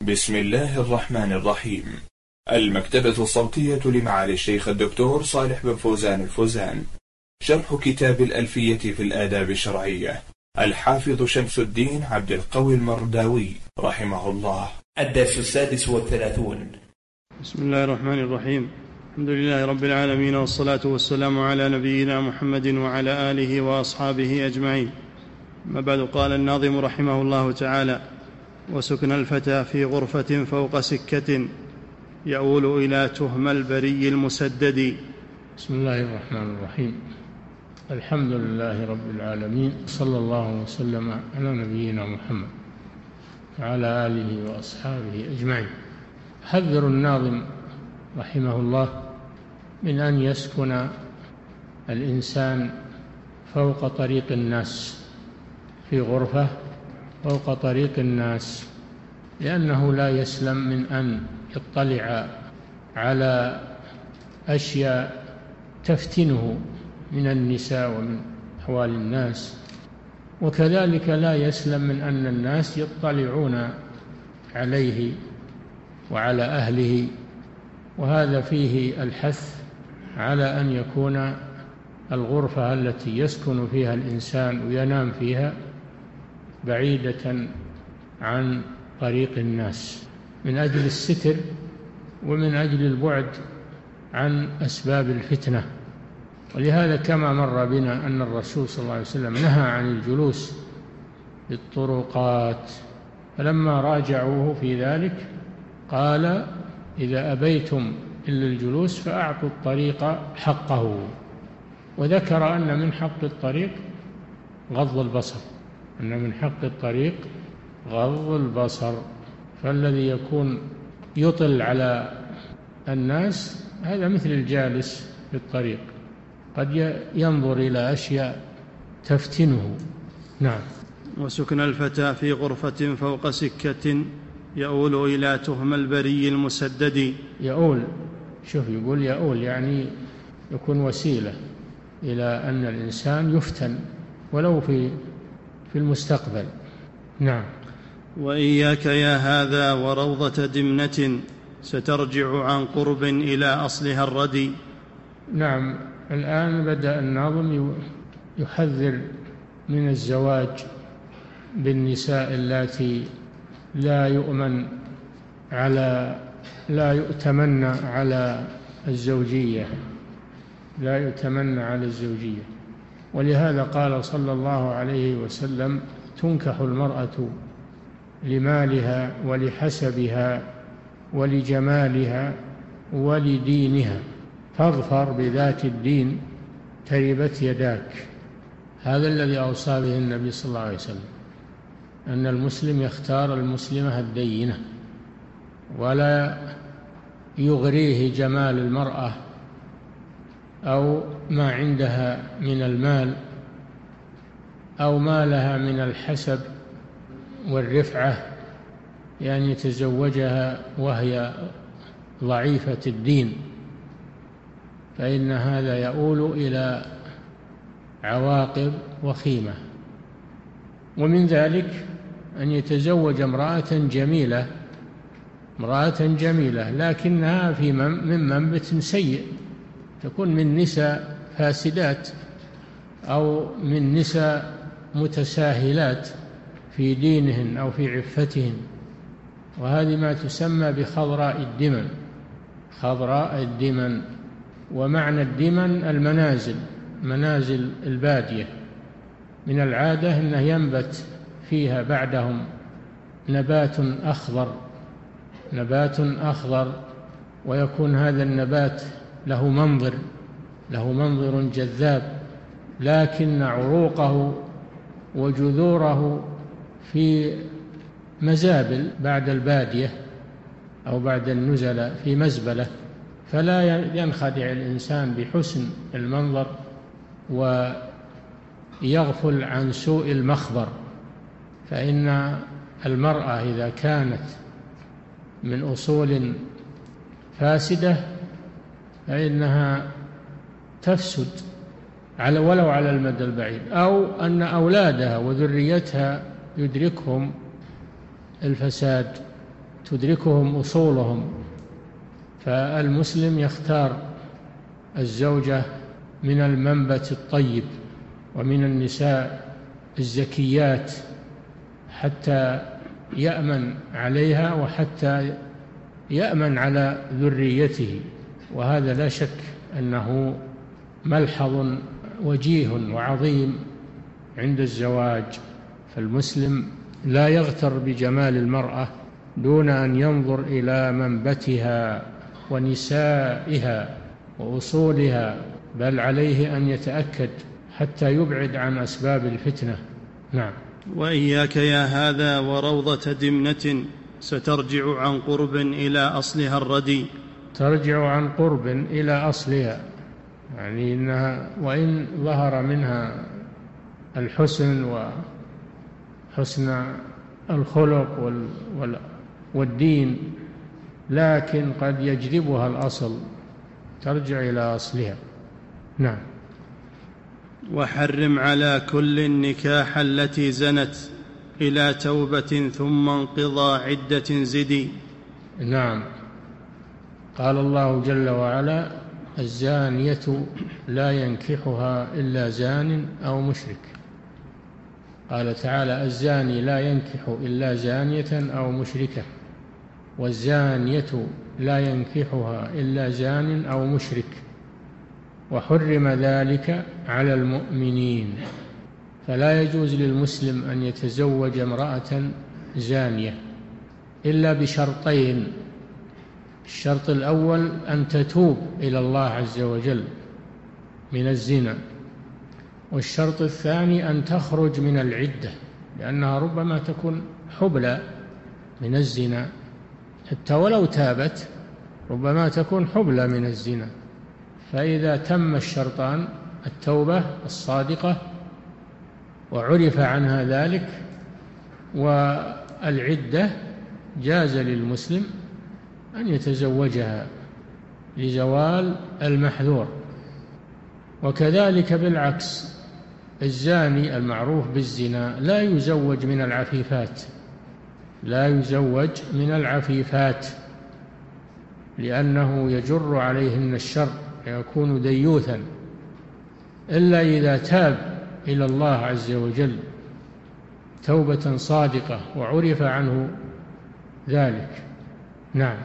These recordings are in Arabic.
بسم الله الرحمن الرحيم. المكتبة الصوتية لمعالي الشيخ الدكتور صالح بن فوزان الفوزان. شرح كتاب الألفية في الآداب الشرعية، الحافظ شمس الدين عبد القوي المرداوي رحمه الله. الدرس 36. بسم الله الرحمن الرحيم. الحمد لله رب العالمين، والصلاة والسلام على نبينا محمد وعلى آله وأصحابه أجمعين. ما بعد، قال الناظم رحمه الله تعالى: وسكن الفتى في غرفة فوق سكة يؤول إلى تهم البري المسدد. بسم الله الرحمن الرحيم. الحمد لله رب العالمين، صلى الله وسلم على نبينا محمد وعلى آله وأصحابه أجمعين. حذر الناظم رحمه الله من أن يسكن الإنسان فوق طريق الناس، في غرفة فوق طريق الناس، لأنه لا يسلم من أن يطلع على أشياء تفتنه من النساء ومن أحوال الناس، وكذلك لا يسلم من أن الناس يطلعون عليه وعلى أهله. وهذا فيه الحث على أن يكون الغرفة التي يسكن فيها الإنسان وينام فيها بعيدة عن طريق الناس، من أجل الستر ومن أجل البعد عن أسباب الفتنة. ولهذا كما مر بنا أن الرسول صلى الله عليه وسلم نهى عن الجلوس في الطرقات، فلما راجعوه في ذلك قال: إذا أبيتم إلا الجلوس فأعطوا الطريق حقه. وذكر أن من حق الطريق غض البصر، أن من حق الطريق غض البصر. فالذي يكون يطل على الناس هذا مثل الجالس في الطريق، قد ينظر إلى أشياء تفتنه. نعم. وسكن الفتى في غرفة فوق سكة يؤول إلى تهم البري المسدد. يؤول، شوف، يقول يؤول يعني يكون وسيلة إلى أن الإنسان يفتن ولو في المستقبل. نعم. وإياك يا هذا وروضة دمنة سترجع عن قرب إلى أصلها الردي. نعم. الآن بدأ الناظم يحذر من الزواج بالنساء التي لا يؤتمن على الزوجية، ولهذا قال صلى الله عليه وسلم: تنكح المرأة لمالها ولحسبها ولجمالها ولدينها فاظفر بذات الدين تربت يداك. هذا الذي أوصى به النبي صلى الله عليه وسلم، أن المسلم يختار المسلمة الدينة، ولا يغريه جمال المرأة أو ما عندها من المال أو ما لها من الحسب والرفعة، يعني يتزوجها وهي ضعيفة الدين، فإن هذا يؤول إلى عواقب وخيمة. ومن ذلك أن يتزوج امرأة جميلة لكنها من منبت سيء، تكون من نساء فاسدات أو من نساء متساهلات في دينهن أو في عفتهن، وهذه ما تسمى بخضراء الدمن. ومعنى الدمن منازل البادية، من العادة أنه ينبت فيها بعدهم نبات أخضر، ويكون هذا النبات له منظر جذاب، لكن عروقه وجذوره في مزابل بعد البادية أو بعد النزلة في مزبلة، فلا ينخدع الإنسان بحسن المنظر ويغفل عن سوء المخبر. فإن المرأة إذا كانت من أصول فاسدة فإنها تفسد ولو على المدى البعيد، أو أن أولادها وذريتها يدركهم الفساد تدركهم أصولهم. فالمسلم يختار الزوجة من المنبت الطيب ومن النساء الزكيات حتى يأمن عليها وحتى يأمن على ذريته، وهذا لا شك أنه ملحظ وجيه وعظيم عند الزواج. فالمسلم لا يغتر بجمال المرأة دون أن ينظر إلى منبتها ونسائها وأصولها، بل عليه أن يتأكد حتى يبعد عن أسباب الفتنة. نعم. وإياك يا هذا وروضة دمنة سترجع عن قرب إلى أصلها الردي. ترجع عن قرب إلى أصلها، يعني إنها وإن ظهر منها الحسن وحسن الخلق والدين، لكن قد يجذبها الأصل، ترجع إلى أصلها. نعم. وحرم على كل النكاح التي زنت إلى توبة ثم انقضى عدة زدي. نعم. قال الله جل وعلا: الزانية لا ينكحها إلا زان أو مشرك. قال تعالى: الزاني لا ينكح إلا زانية أو مشركة، والزانية لا ينكحها إلا زان أو مشرك، وحرم ذلك على المؤمنين. فلا يجوز للمسلم أن يتزوج امرأة زانية إلا بشرطين: الشرط الأول أن تتوب إلى الله عز وجل من الزنا، والشرط الثاني أن تخرج من العدة، لأنها ربما تكون حبلى من الزنا، حتى ولو تابت ربما تكون حبلى من الزنا. فإذا تم الشرطان، التوبة الصادقة وعرف عنها ذلك والعدة، جاز للمسلم أن يتزوجها لزوال المحذور. وكذلك بالعكس، الزاني المعروف بالزنا لا يزوج من العفيفات، لا يزوج من العفيفات، لأنه يجر عليهن الشر، يكون ديوثا، إلا إذا تاب إلى الله عز وجل توبة صادقة وعرف عنه ذلك. نعم.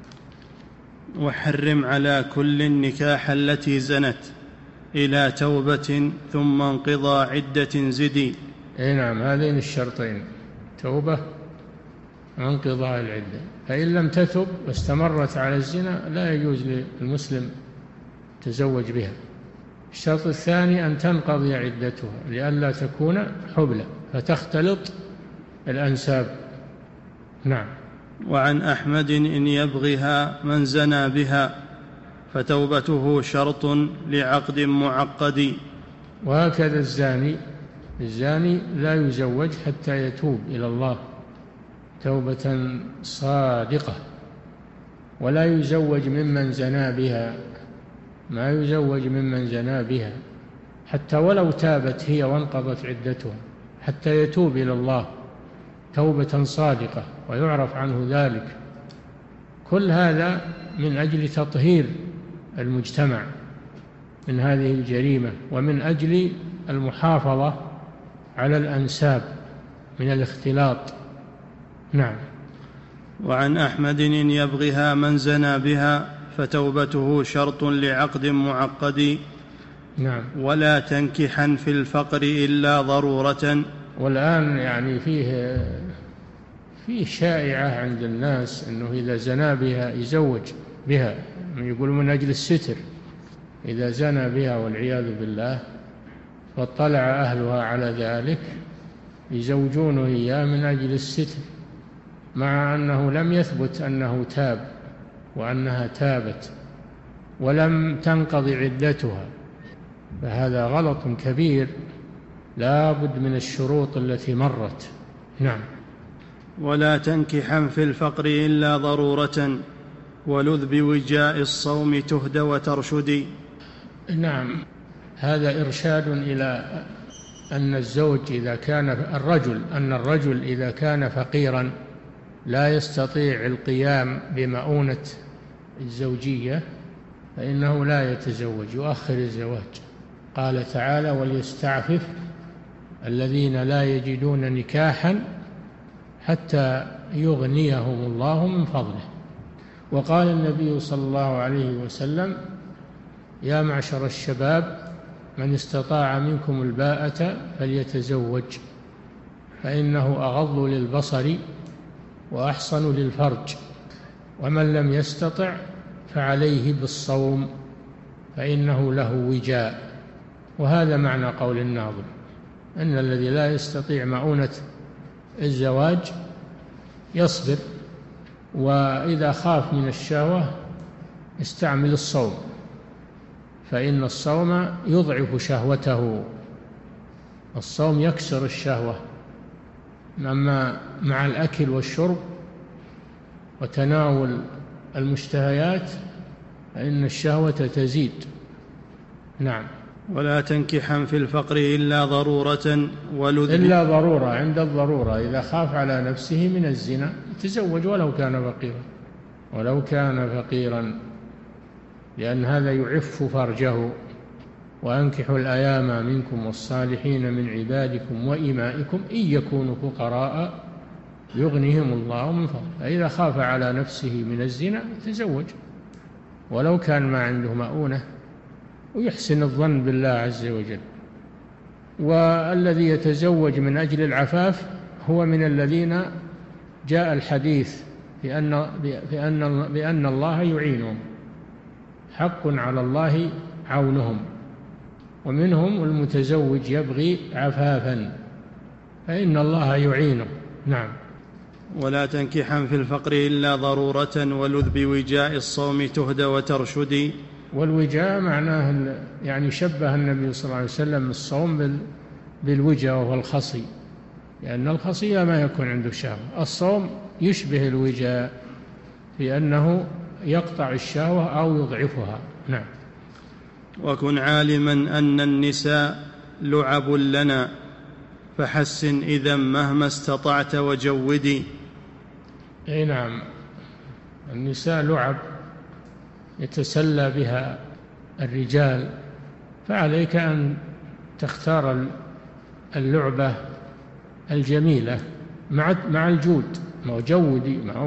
وحرم على كل النكاح التي زنت إلى توبة ثم انقضى عدة زدي. نعم، هذين الشرطين: توبة وانقضاء العدة. فإن لم تتب واستمرت على الزنا لا يجوز للمسلم تزوج بها. الشرط الثاني أن تنقضي عدتها لئلا تكون حبلى فتختلط الأنساب. نعم. وعن أحمد: إن يبغها من زنى بها فتوبته شرط لعقد معقد. وهكذا الزاني لا يزوج حتى يتوب إلى الله توبة صادقة، ولا يزوج ممن زنى بها، ما يزوج ممن زنى بها حتى ولو تابت هي وانقضت عدتها، حتى يتوب إلى الله توبة صادقة ويعرف عنه ذلك. كل هذا من أجل تطهير المجتمع من هذه الجريمة، ومن أجل المحافظة على الأنساب من الاختلاط. نعم. وعن أحمد: إن يبغها من زنى بها فتوبته شرط لعقد معقد. نعم. ولا تنكحا في الفقر إلا ضرورة. والآن يعني فيه شائعة عند الناس أنه إذا زنى بها يزوج بها، يقول من أجل الستر. إذا زنى بها والعياذ بالله واطلع أهلها على ذلك يزوجونه إياه من أجل الستر، مع أنه لم يثبت أنه تاب وأنها تابت ولم تنقضي عدتها. فهذا غلط كبير، لا بد من الشروط التي مرت. نعم. ولا تنكحا في الفقر إلا ضرورة ولذ بوجاء الصوم تهدى وترشدي. نعم، هذا إرشاد إلى أن الزوج إذا كان الرجل إذا كان فقيرا لا يستطيع القيام بمؤونة الزوجية فإنه لا يتزوج، يؤخر الزواج. قال تعالى: وليستعفف الذين لا يجدون نكاحا حتى يغنيهم الله من فضله. وقال النبي صلى الله عليه وسلم: يا معشر الشباب من استطاع منكم الباءة فليتزوج فإنه أغض للبصر وأحصن للفرج، ومن لم يستطع فعليه بالصوم فإنه له وجاء. وهذا معنى قول الناظم، أن الذي لا يستطيع مؤونة الزواج يصبر، وإذا خاف من الشهوة استعمل الصوم، فإن الصوم يضعف شهوته. الصوم يكسر الشهوة، أما مع الأكل والشرب وتناول المشتهيات فإن الشهوة تزيد. نعم. ولا تنكحا في الفقر إلا ضرورة إلا ضرورة، عند الضرورة إذا خاف على نفسه من الزنا يتزوج ولو كان فقيرا لأن هذا يعف فرجه. وأنكحوا الأيام منكم والصالحين من عبادكم وإمائكم إن يكونوا فقراء يغنيهم الله من فضله. فإذا خاف على نفسه من الزنا يتزوج ولو كان ما عنده مؤونة، ويحسن الظن بالله عز وجل. والذي يتزوج من أجل العفاف هو من الذين جاء الحديث بأن الله يعينهم، حق على الله عونهم. ومنهم المتزوج يبغي عفافا فإن الله يعينه. نعم. ولا تنكحا في الفقر إلا ضرورة ولذ بوجاء الصوم تهدى وترشدي. والوجاء معناه يعني شبه النبي صلى الله عليه وسلم الصوم بالوجاء وهو الخصي، لأن الخصي ما يكون عنده شهوة. الصوم يشبه الوجاء في أنه يقطع الشهوة أو يضعفها. نعم. وكن عالما أن النساء لعب لنا فحسن إذا مهما استطعت وجودي. أي نعم، النساء لعب يتسلى بها الرجال، فعليك أن تختار اللعبة الجميلة مع الجود، مع جودي، مع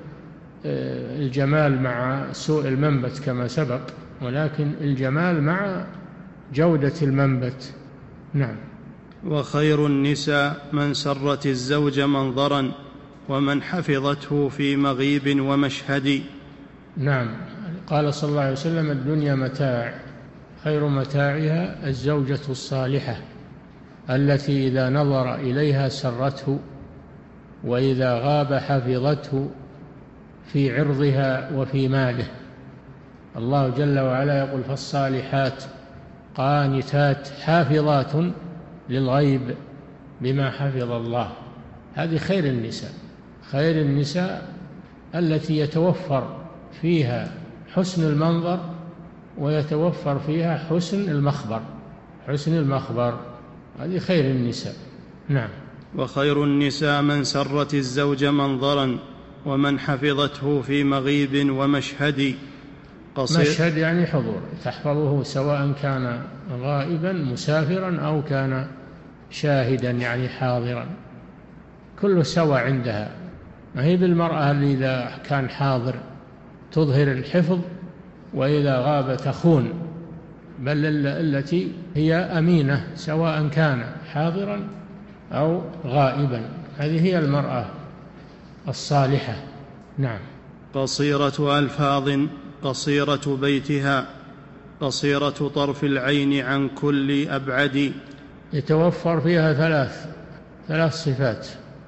الجمال مع سوء المنبت كما سبق، ولكن الجمال مع جودة المنبت. نعم. وخير النساء من سرت الزوج منظرا ومن حفظته في مغيب ومشهد. نعم. قال صلى الله عليه وسلم: الدنيا متاع، خير متاعها الزوجة الصالحة التي إذا نظر إليها سرته وإذا غاب حفظته في عرضها وفي ماله. الله جل وعلا يقول: فالصالحات قانتات حافظات للغيب بما حفظ الله. هذه خير النساء، خير النساء التي يتوفر فيها حسن المنظر ويتوفر فيها حسن المخبر، هذه خير النساء. نعم. وخير النساء من سرت الزوج منظرا ومن حفظته في مغيب ومشهد. مشهد يعني حضور، تحفظه سواء كان غائبا مسافرا أو كان شاهدا يعني حاضرا، كله سوى عندها. ما هي بالمرأة اللي إذا كان حاضر تظهر الحفظ وإذا غاب تخون، بل التي هي أمينة سواء كان حاضرا أو غائبا، هذه هي المرأة الصالحة. نعم. قصيرة ألفاظ قصيرة بيتها قصيرة طرف العين عن كل أبعد. يتوفر فيها ثلاث صفات: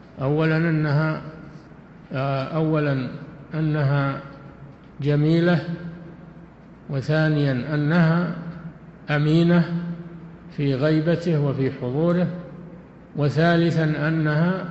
أولا أنها جميلة، وثانيا أنها أمينة في غيبته وفي حضوره، وثالثا أنها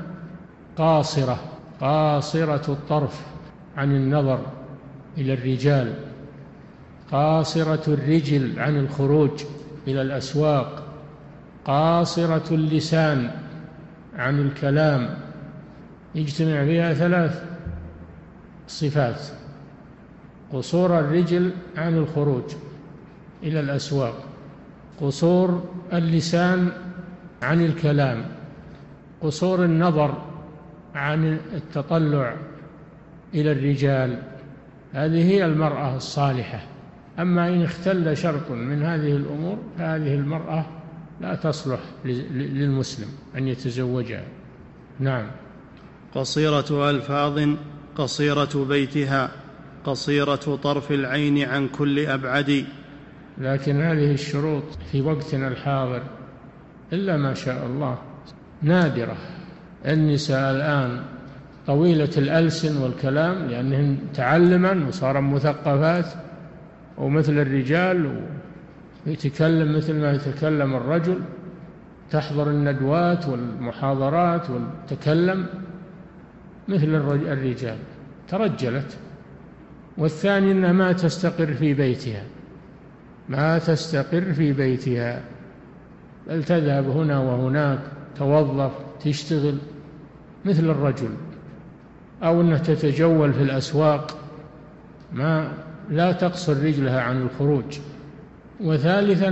قاصرة الطرف عن النظر إلى الرجال، قاصرة الرجل عن الخروج إلى الأسواق، قاصرة اللسان عن الكلام، يجتمع فيها 3 صفات: قصور الرجل عن الخروج إلى الأسواق، قصور اللسان عن الكلام، قصور النظر عن التطلع إلى الرجال. هذه هي المرأة الصالحة. أما إن اختل شرط من هذه الأمور فهذه المرأة لا تصلح للمسلم أن يتزوجها. نعم. قصيرة ألفاظ، قصيرة بيتها، قصيرة طرف العين عن كل أبعد. لكن هذه الشروط في وقتنا الحاضر إلا ما شاء الله نادرة. النساء الآن طويلة الألسن والكلام لأنهن تعلمن وصارن مثقفات ومثل الرجال، ويتكلم مثل ما يتكلم الرجل، تحضر الندوات والمحاضرات وتتكلم مثل الرجال، ترجلت. والثاني أنها ما تستقر في بيتها، ما تستقر في بيتها، بل تذهب هنا وهناك، توظف، تشتغل مثل الرجل، أو أنها تتجول في الأسواق، لا تقصر رجلها عن الخروج. وثالثا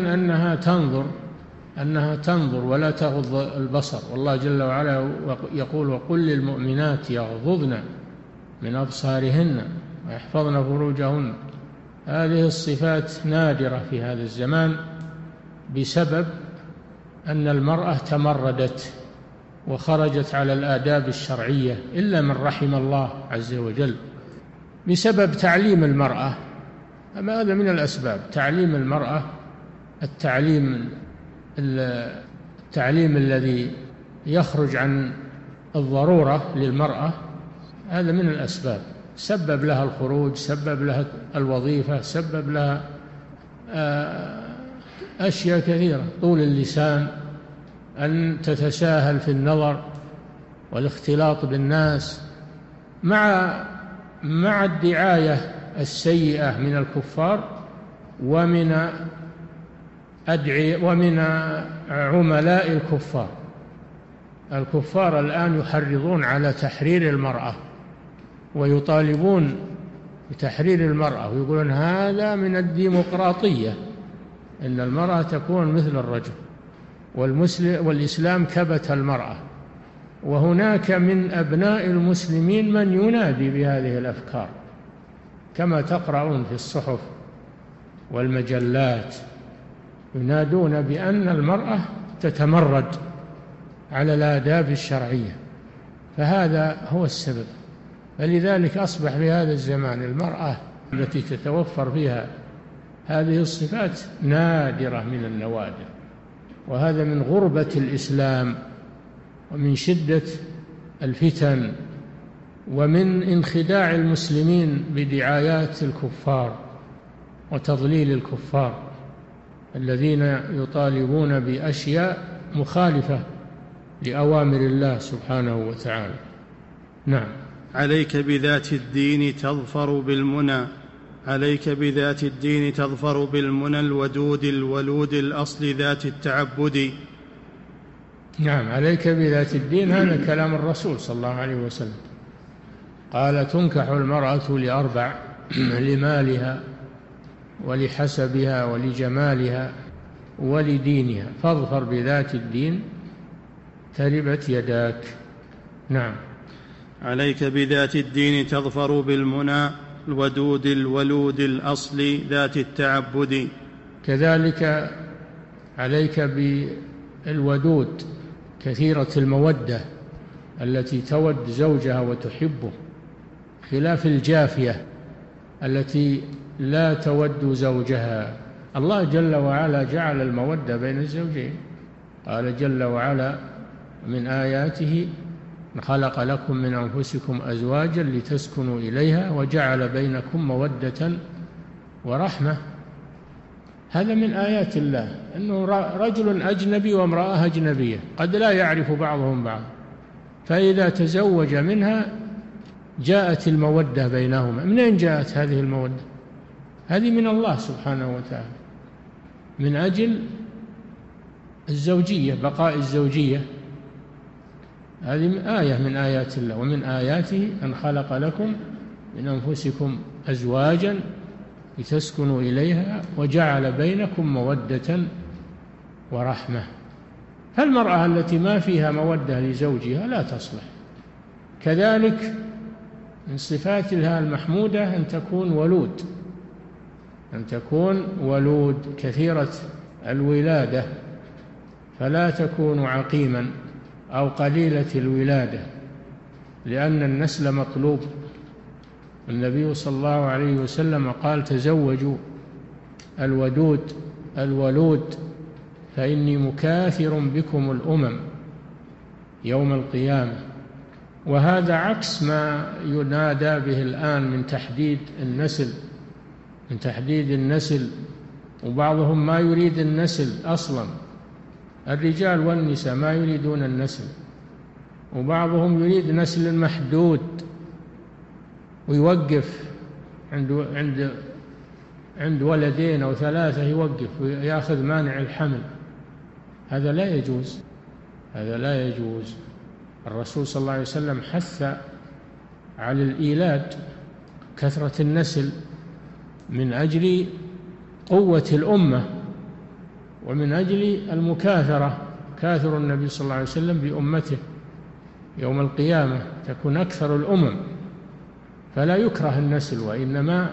أنها تنظر ولا تغض البصر، والله جل وعلا يقول: وقل للمؤمنات يغضضن من أبصارهن ويحفظن فروجهن. هذه الصفات نادرة في هذا الزمان بسبب أن المرأة تمردت وخرجت على الآداب الشرعية إلا من رحم الله عز وجل، بسبب تعليم المرأة. أما هذا من الأسباب، تعليم المرأة، التعليم الذي يخرج عن الضرورة للمرأة، هذا من الأسباب. سبب لها الخروج، سبب لها الوظيفة، سبب لها أشياء كثيرة، طول اللسان، أن تتساهل في النظر والاختلاط بالناس، مع الدعاية السيئة من الكفار ومن عملاء الكفار. الكفار الآن يحرضون على تحرير المرأة ويطالبون بتحرير المرأة، ويقولون هذا من الديمقراطية، إن المرأة تكون مثل الرجل، والإسلام كبت المرأة. وهناك من أبناء المسلمين من ينادي بهذه الأفكار، كما تقرؤون في الصحف والمجلات، ينادون بأن المرأة تتمرد على الآداب الشرعية، فهذا هو السبب. فلذلك أصبح في هذا الزمان المرأة التي تتوفر فيها هذه الصفات نادرة من النوادر، وهذا من غربة الإسلام ومن شدة الفتن ومن انخداع المسلمين بدعايات الكفار وتضليل الكفار الذين يطالبون بأشياء مخالفة لأوامر الله سبحانه وتعالى. نعم. عليك بذات الدين تظفر بالمنى، عليك بذات الدين تظفر بالمنى الودود الولود الأصل ذات التعبد. نعم، عليك بذات الدين، هذا كلام الرسول صلى الله عليه وسلم، قال: تنكح المرأة ل4: لمالها ولحسبها ولجمالها ولدينها، فاظفر بذات الدين تربت يداك. نعم. عليك بذات الدين تظفر بالمنى الودود الولود الأصل ذات التعبد. كذلك عليك بالودود كثيرة المودة التي تود زوجها وتحبه، خلاف الجافية التي لا تود زوجها. الله جل وعلا جعل المودة بين الزوجين، قال جل وعلا: من آياته خلق لكم من أنفسكم أزواجا لتسكنوا إليها وجعل بينكم مودة ورحمة. هذا من آيات الله، أنه رجل أجنبي وامرأة أجنبية قد لا يعرف بعضهم بعض، فإذا تزوج منها جاءت المودة بينهما. منين جاءت هذه المودة؟ هذه من الله سبحانه وتعالى، من أجل الزوجية، بقاء الزوجية. هذه آية من آيات الله. ومن آياته أن خلق لكم من أنفسكم أزواجا لتسكنوا إليها وجعل بينكم مودة ورحمة. فالمرأة التي ما فيها مودة لزوجها لا تصلح. كذلك من صفاتها المحمودة أن تكون ولود كثيرة الولادة، فلا تكون عقيما أو قليلة الولادة، لأن النسل مطلوب. النبي صلى الله عليه وسلم قال: تزوجوا الولود فإني مكاثر بكم الأمم يوم القيامة. وهذا عكس ما ينادى به الآن من تحديد النسل، وبعضهم ما يريد النسل أصلا، الرجال والنساء ما يريدون النسل، وبعضهم يريد نسل محدود ويوقف عند ولدين أو 3 يوقف ويأخذ مانع الحمل. هذا لا يجوز. الرسول صلى الله عليه وسلم حث على الإيلاد، كثرة النسل، من أجل قوة الأمة ومن أجل المكاثرة. كاثر النبي صلى الله عليه وسلم بأمته يوم القيامة، تكون أكثر الأمم. فلا يكره النسل، وإنما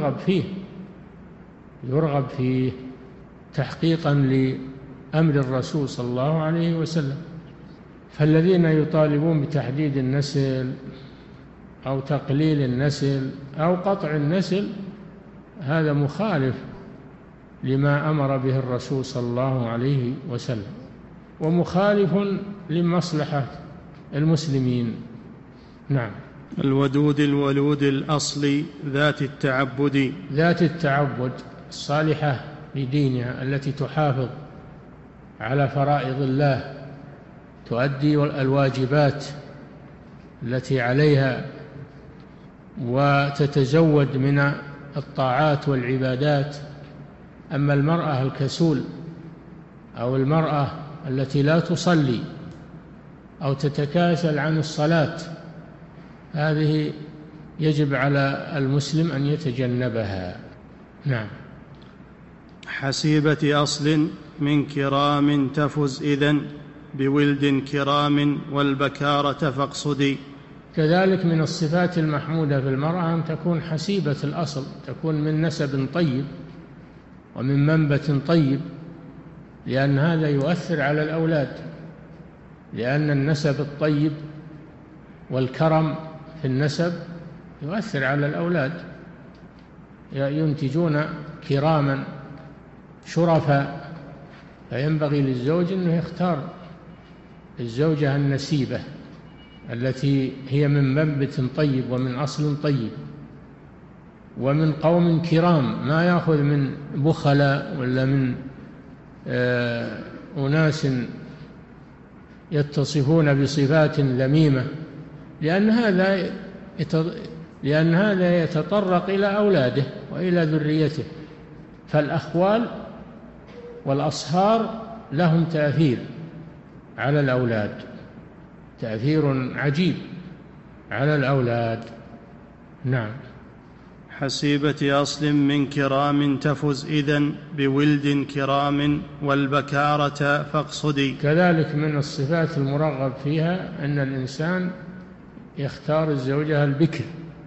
يرغب فيه تحقيقا لأمر الرسول صلى الله عليه وسلم. فالذين يطالبون بتحديد النسل أو تقليل النسل أو قطع النسل هذا مخالف لما أمر به الرسول صلى الله عليه وسلم، ومخالف لمصلحة المسلمين. نعم. الودود الولود الأصل ذات التعبد الصالحة لدينها، التي تحافظ على فرائض الله، تؤدي الواجبات التي عليها، وتتزود من الطاعات والعبادات. أما المرأة الكسول أو المرأة التي لا تصلي أو تتكاسل عن الصلاة، هذه يجب على المسلم أن يتجنبها. نعم. حسيبة أصل من كرام تفز إذن بولد كرام والبكارة فاقصدي. كذلك من الصفات المحمودة في المرأة أن تكون حسيبة الأصل، تكون من نسب طيب ومن منبت طيب، لأن هذا يؤثر على الأولاد، لأن النسب الطيب والكرم في النسب يؤثر على الأولاد، ينتجون كراما شرفاء. فينبغي للزوج أنه يختار الزوجة النسيبة التي هي من منبت طيب ومن أصل طيب ومن قوم كرام، ما يأخذ من بخلاء ولا من أناس يتصفون بصفات ذميمة، لأن هذا يتطرق إلى أولاده وإلى ذريته. فالأخوال والأصهار لهم تأثير على الأولاد، تأثير عجيب على الأولاد. نعم. حسيبة أصل من كرام تفز إذن بولد كرام والبكارة فاقصدي. كذلك من الصفات المرغب فيها أن الإنسان يختار الزوجة البكر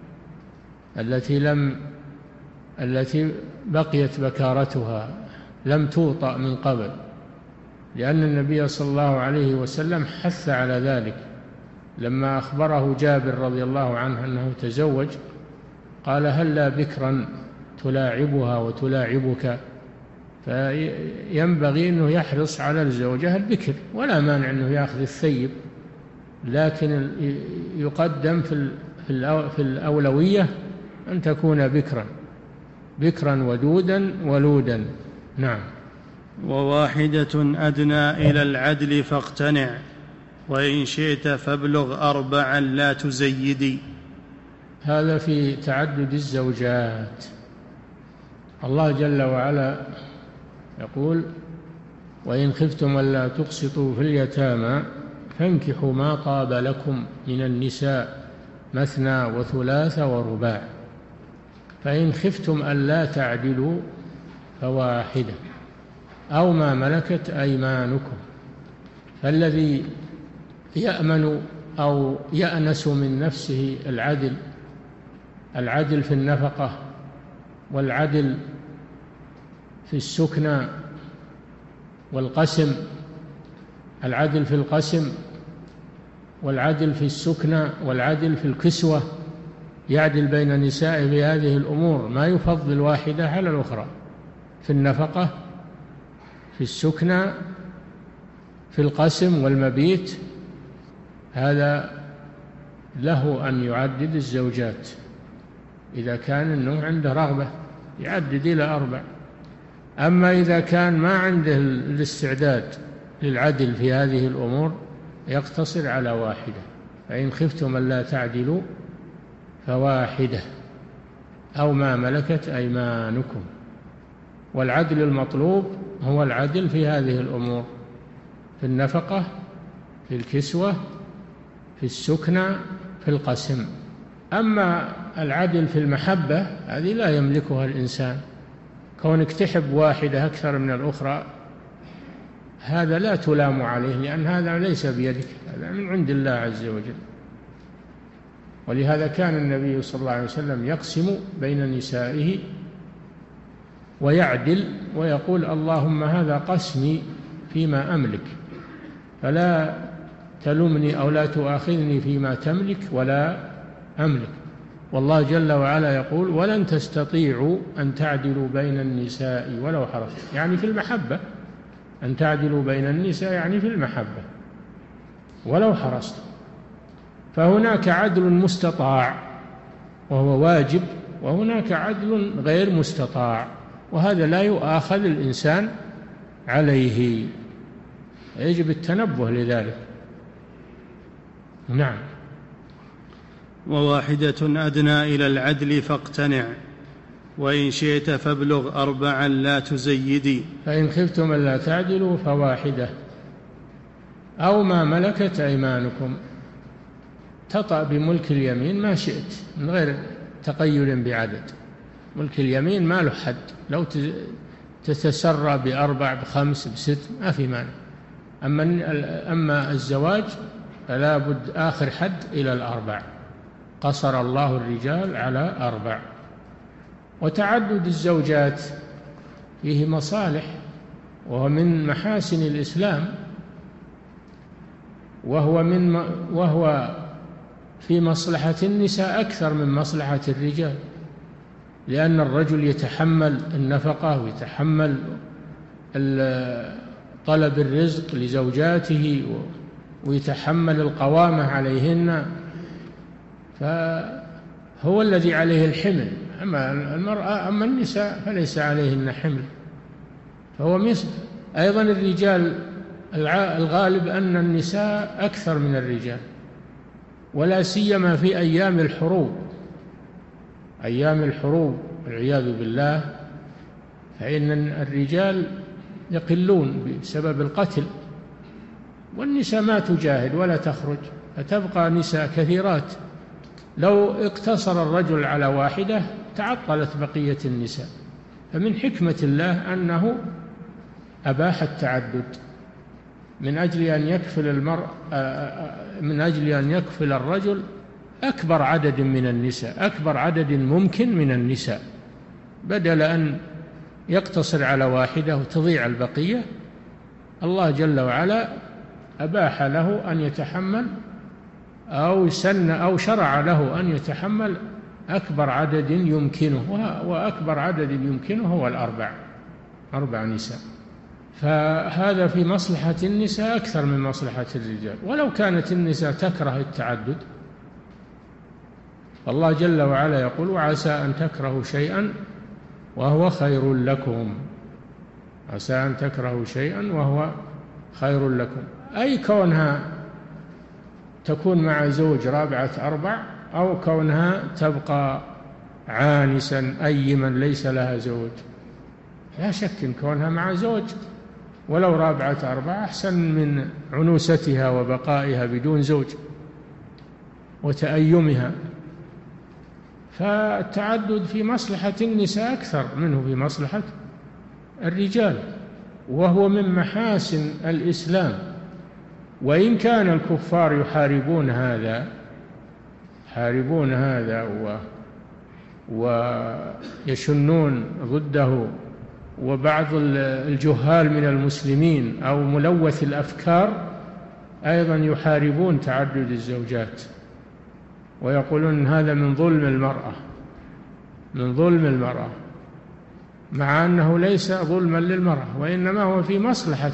التي بقيت بكارتها، لم توطأ من قبل، لأن النبي صلى الله عليه وسلم حث على ذلك. لما أخبره جابر رضي الله عنه أنه تزوج قال: هلا بكرا تلاعبها وتلاعبك. فينبغي أنه يحرص على الزوجة البكر، ولا مانع أنه يأخذ الثيب، لكن يقدم في الأولوية أن تكون بكرا ودودا ولودا. نعم. وواحدة أدنى إلى العدل فاقتنع، وإن شئت فابلغ 4 لا تزيدي. هذا في تعدد الزوجات. الله جل وعلا يقول: وإن خفتم ألا تقسطوا في اليتامى فانكحوا ما طاب لكم من النساء مثنى وثلاث ورباع فإن خفتم ألا تعدلوا فواحدة أو ما ملكت أيمانكم. فالذي يأمن أو يأنس من نفسه العدل في النفقة والعدل في السكنى والقسم، العدل في القسم والعدل في السكنى والعدل في الكسوة، يعدل بين نسائه بهذه الأمور، ما يفضل واحدة على الأخرى في النفقة، في السكنى، في القسم والمبيت. هذا له أن يعدد الزوجات إذا كان أنه عنده رغبة يعدد إلى 4. أما إذا كان ما عنده الاستعداد للعدل في هذه الأمور يقتصر على 1. فإن خفتم ألا تعدلوا فواحدة أو ما ملكت أيمانكم. والعدل المطلوب هو العدل في هذه الأمور، في النفقة، في الكسوة، في السكنى، في القسم. أما العدل في المحبة هذه لا يملكها الإنسان، كونك تحب واحدة أكثر من الأخرى هذا لا تلام عليه، لأن هذا ليس بيدك، هذا من عند الله عز وجل. ولهذا كان النبي صلى الله عليه وسلم يقسم بين نسائه ويعدل ويقول اللهم هذا قسمي فيما أملك فلا تلمني أو لا تؤاخذني فيما تملك ولا أملك. والله جل وعلا يقول ولن تستطيعوا أن تعدلوا بين النساء ولو حرصتم، يعني في المحبة، أن تعدلوا بين النساء يعني في المحبة ولو حرصتم. فهناك عدل مستطاع وهو واجب، وهناك عدل غير مستطاع وهذا لا يؤاخذ الإنسان عليه، يجب التنبه لذلك. نعم. وواحدة أدنى إلى العدل فاقتنع وإن شئت فابلغ 4 لا تزيدي. فإن خفتم ألا تعدلوا فواحدة أو ما ملكت أيمانكم، تطأ بملك اليمين ما شئت من غير تقيد بعدد. ملك اليمين ما له حد، لو تتسرى ب4 ب5 ب6 ما في مانع. أما الزواج فلا بد آخر حد إلى 4، قصر الله الرجال على 4. وتعدد الزوجات فيه مصالح، وهو من محاسن الإسلام، وهو في مصلحة النساء أكثر من مصلحة الرجال، لأن الرجل يتحمل النفقة ويتحمل طلب الرزق لزوجاته ويتحمل القوامة عليهن، فهو الذي عليه الحمل. أما المرأة أما النساء فليس عليهن حمل، فهو مثل. أيضا الرجال الغالب أن النساء أكثر من الرجال، ولا سيما في أيام الحروب والعياذ بالله، فإن الرجال يقلون بسبب القتل، والنساء ما تجاهد ولا تخرج، فتبقى نساء كثيرات. لو اقتصر الرجل على 1 تعطلت بقية النساء. فمن حكمة الله أنه أباح التعدد من أجل أن يكفل الرجل أكبر عدد من النساء، أكبر عدد ممكن من النساء، بدل أن يقتصر على 1 وتضيع البقية. الله جل وعلا أباح له أن يتحمل أو شرع له أن يتحمل أكبر عدد يمكنه، وأكبر عدد يمكنه هو 4 نساء. فهذا في مصلحة النساء أكثر من مصلحة الرجال. ولو كانت النساء تكره التعدد، الله جل وعلا يقول وعسى أن تكرهوا شيئا وهو خير لكم. عسى أن تكرهوا شيئا وهو خير لكم، أي كونها تكون مع زوج رابعة 4، أو كونها تبقى عانسا أيما ليس لها زوج. لا شك إن كونها مع زوج ولو رابعة أربعة أحسن من عنوستها وبقائها بدون زوج وتأيمها. فالتعدد في مصلحة النساء أكثر منه في مصلحة الرجال، وهو من محاسن الإسلام. وإن كان الكفار يحاربون هذا ويشنون ضده، وبعض الجهال من المسلمين أو ملوث الأفكار أيضا يحاربون تعدد الزوجات، ويقولون هذا من ظلم المرأة، مع أنه ليس ظلما للمرأة، وإنما هو في مصلحة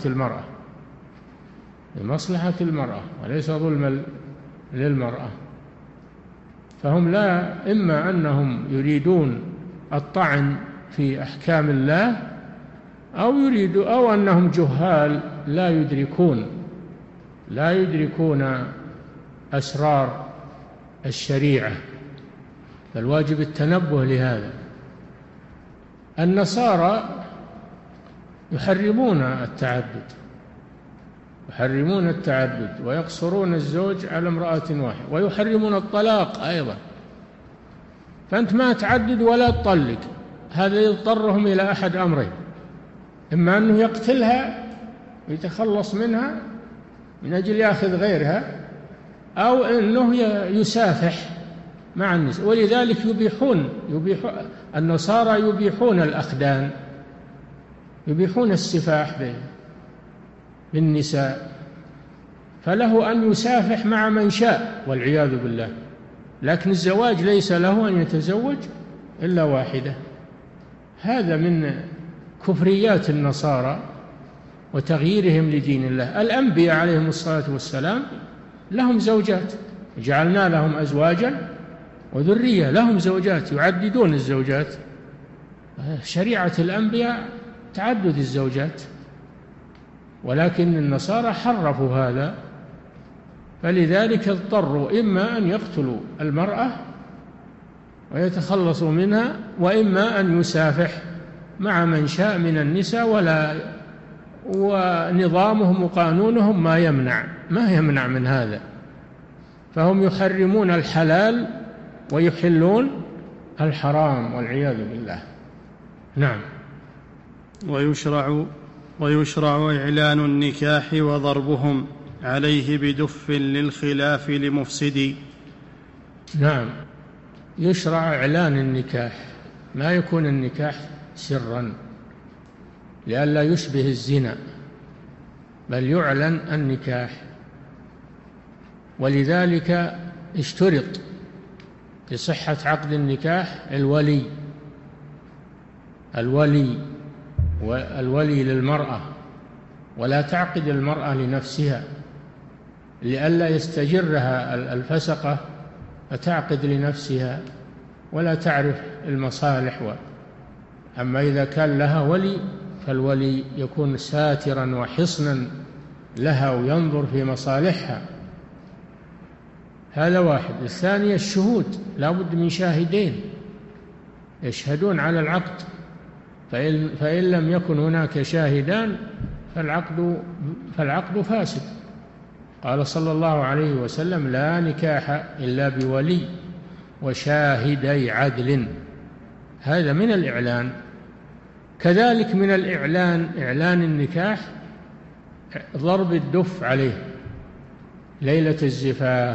المرأة وليس ظلما للمرأة. فهم لا إما أنهم يريدون الطعن في أحكام الله أو أنهم جهال لا يدركون أسرار الشريعة، فالواجب التنبه لهذا. النصارى يحرمون التعدد ويقصرون الزوج على امرأة واحدة، ويحرمون الطلاق أيضا. فأنت ما تعدد ولا تطلق، هذا يضطرهم إلى أحد أمرين: إما أنه يقتلها ويتخلص منها من أجل يأخذ غيرها، أو أنه يسافح مع النساء. ولذلك النصارى يبيحون الأخدان، يبيحون السفاح بالنساء، فله أن يسافح مع من شاء والعياذ بالله. لكن الزواج ليس له أن يتزوج إلا واحدة. هذا من كفريات النصارى وتغييرهم لدين الله. الأنبياء عليهم الصلاة والسلام لهم زوجات، جعلنا لهم أزواجا وذرية، لهم زوجات، يعددون الزوجات. شريعة الأنبياء تعدد الزوجات، ولكن النصارى حرفوا هذا، فلذلك اضطروا إما أن يقتلوا المرأة ويتخلصوا منها، وإما أن يسافح مع من شاء من النساء، ونظامهم وقانونهم ما يمنع من هذا. فهم يحرمون الحلال ويحلون الحرام والعياذ بالله. نعم. ويشرع إعلان النكاح وضربهم عليه بدف للخلاف لمفسدي. نعم، يشرع إعلان النكاح، ما يكون النكاح سرا لئلا يشبه الزنا، بل يعلن النكاح. ولذلك اشترط لصحة عقد النكاح الولي للمرأة، ولا تعقد المرأة لنفسها لئلا يستجرها الفسقة فتعقد لنفسها ولا تعرف المصالح. أما إذا كان لها ولي فالولي يكون ساترا وحصنا لها وينظر في مصالحها. هذا واحد. الثاني الشهود، لا بد من شاهدين يشهدون على العقد، فإن لم يكن هناك شاهدان فالعقد فاسد. قال صلى الله عليه وسلم: لا نكاح إلا بولي وشاهدي عدل. هذا من الإعلان. كذلك من إعلان النكاح ضرب الدف عليه ليلة الزفاف،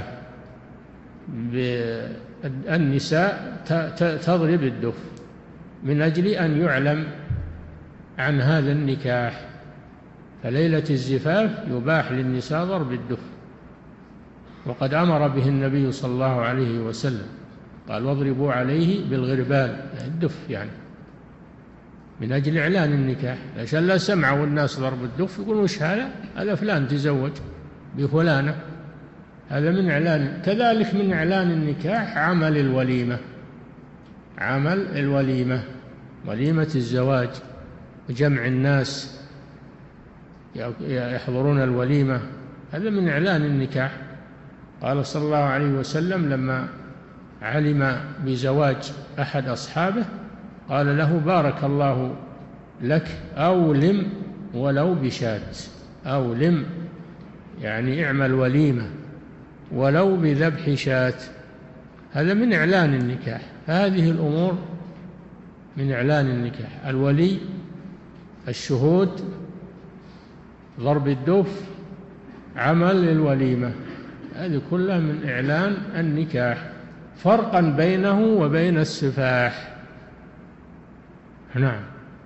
النساء تضرب الدف من أجل أن يعلم عن هذا النكاح. فليلة الزفاف يباح للنساء ضرب الدف، وقد أمر به النبي صلى الله عليه وسلم، قال: واضربوا عليه بالغربال، الدف يعني، من أجل إعلان النكاح، عشان لا سمعوا الناس ضرب الدف يقولون: وش هذا فلان تزوج بفلانة. هذا من إعلان. كذلك من إعلان النكاح عمل الوليمة، وليمة الزواج، وجمع الناس يحضرون الوليمة، هذا من إعلان النكاح. قال صلى الله عليه وسلم لما علم بزواج أحد أصحابه قال له: بارك الله لك، أولم ولو بشاة، أو لم يعني اعمل وليمة ولو بذبح شاة. هذا من إعلان النكاح. هذه الأمور من إعلان النكاح: الولي، الشهود، ضرب الدف، عمل الوليمة، هذه كلها من إعلان النكاح، فرقا بينه وبين السفاح. نعم.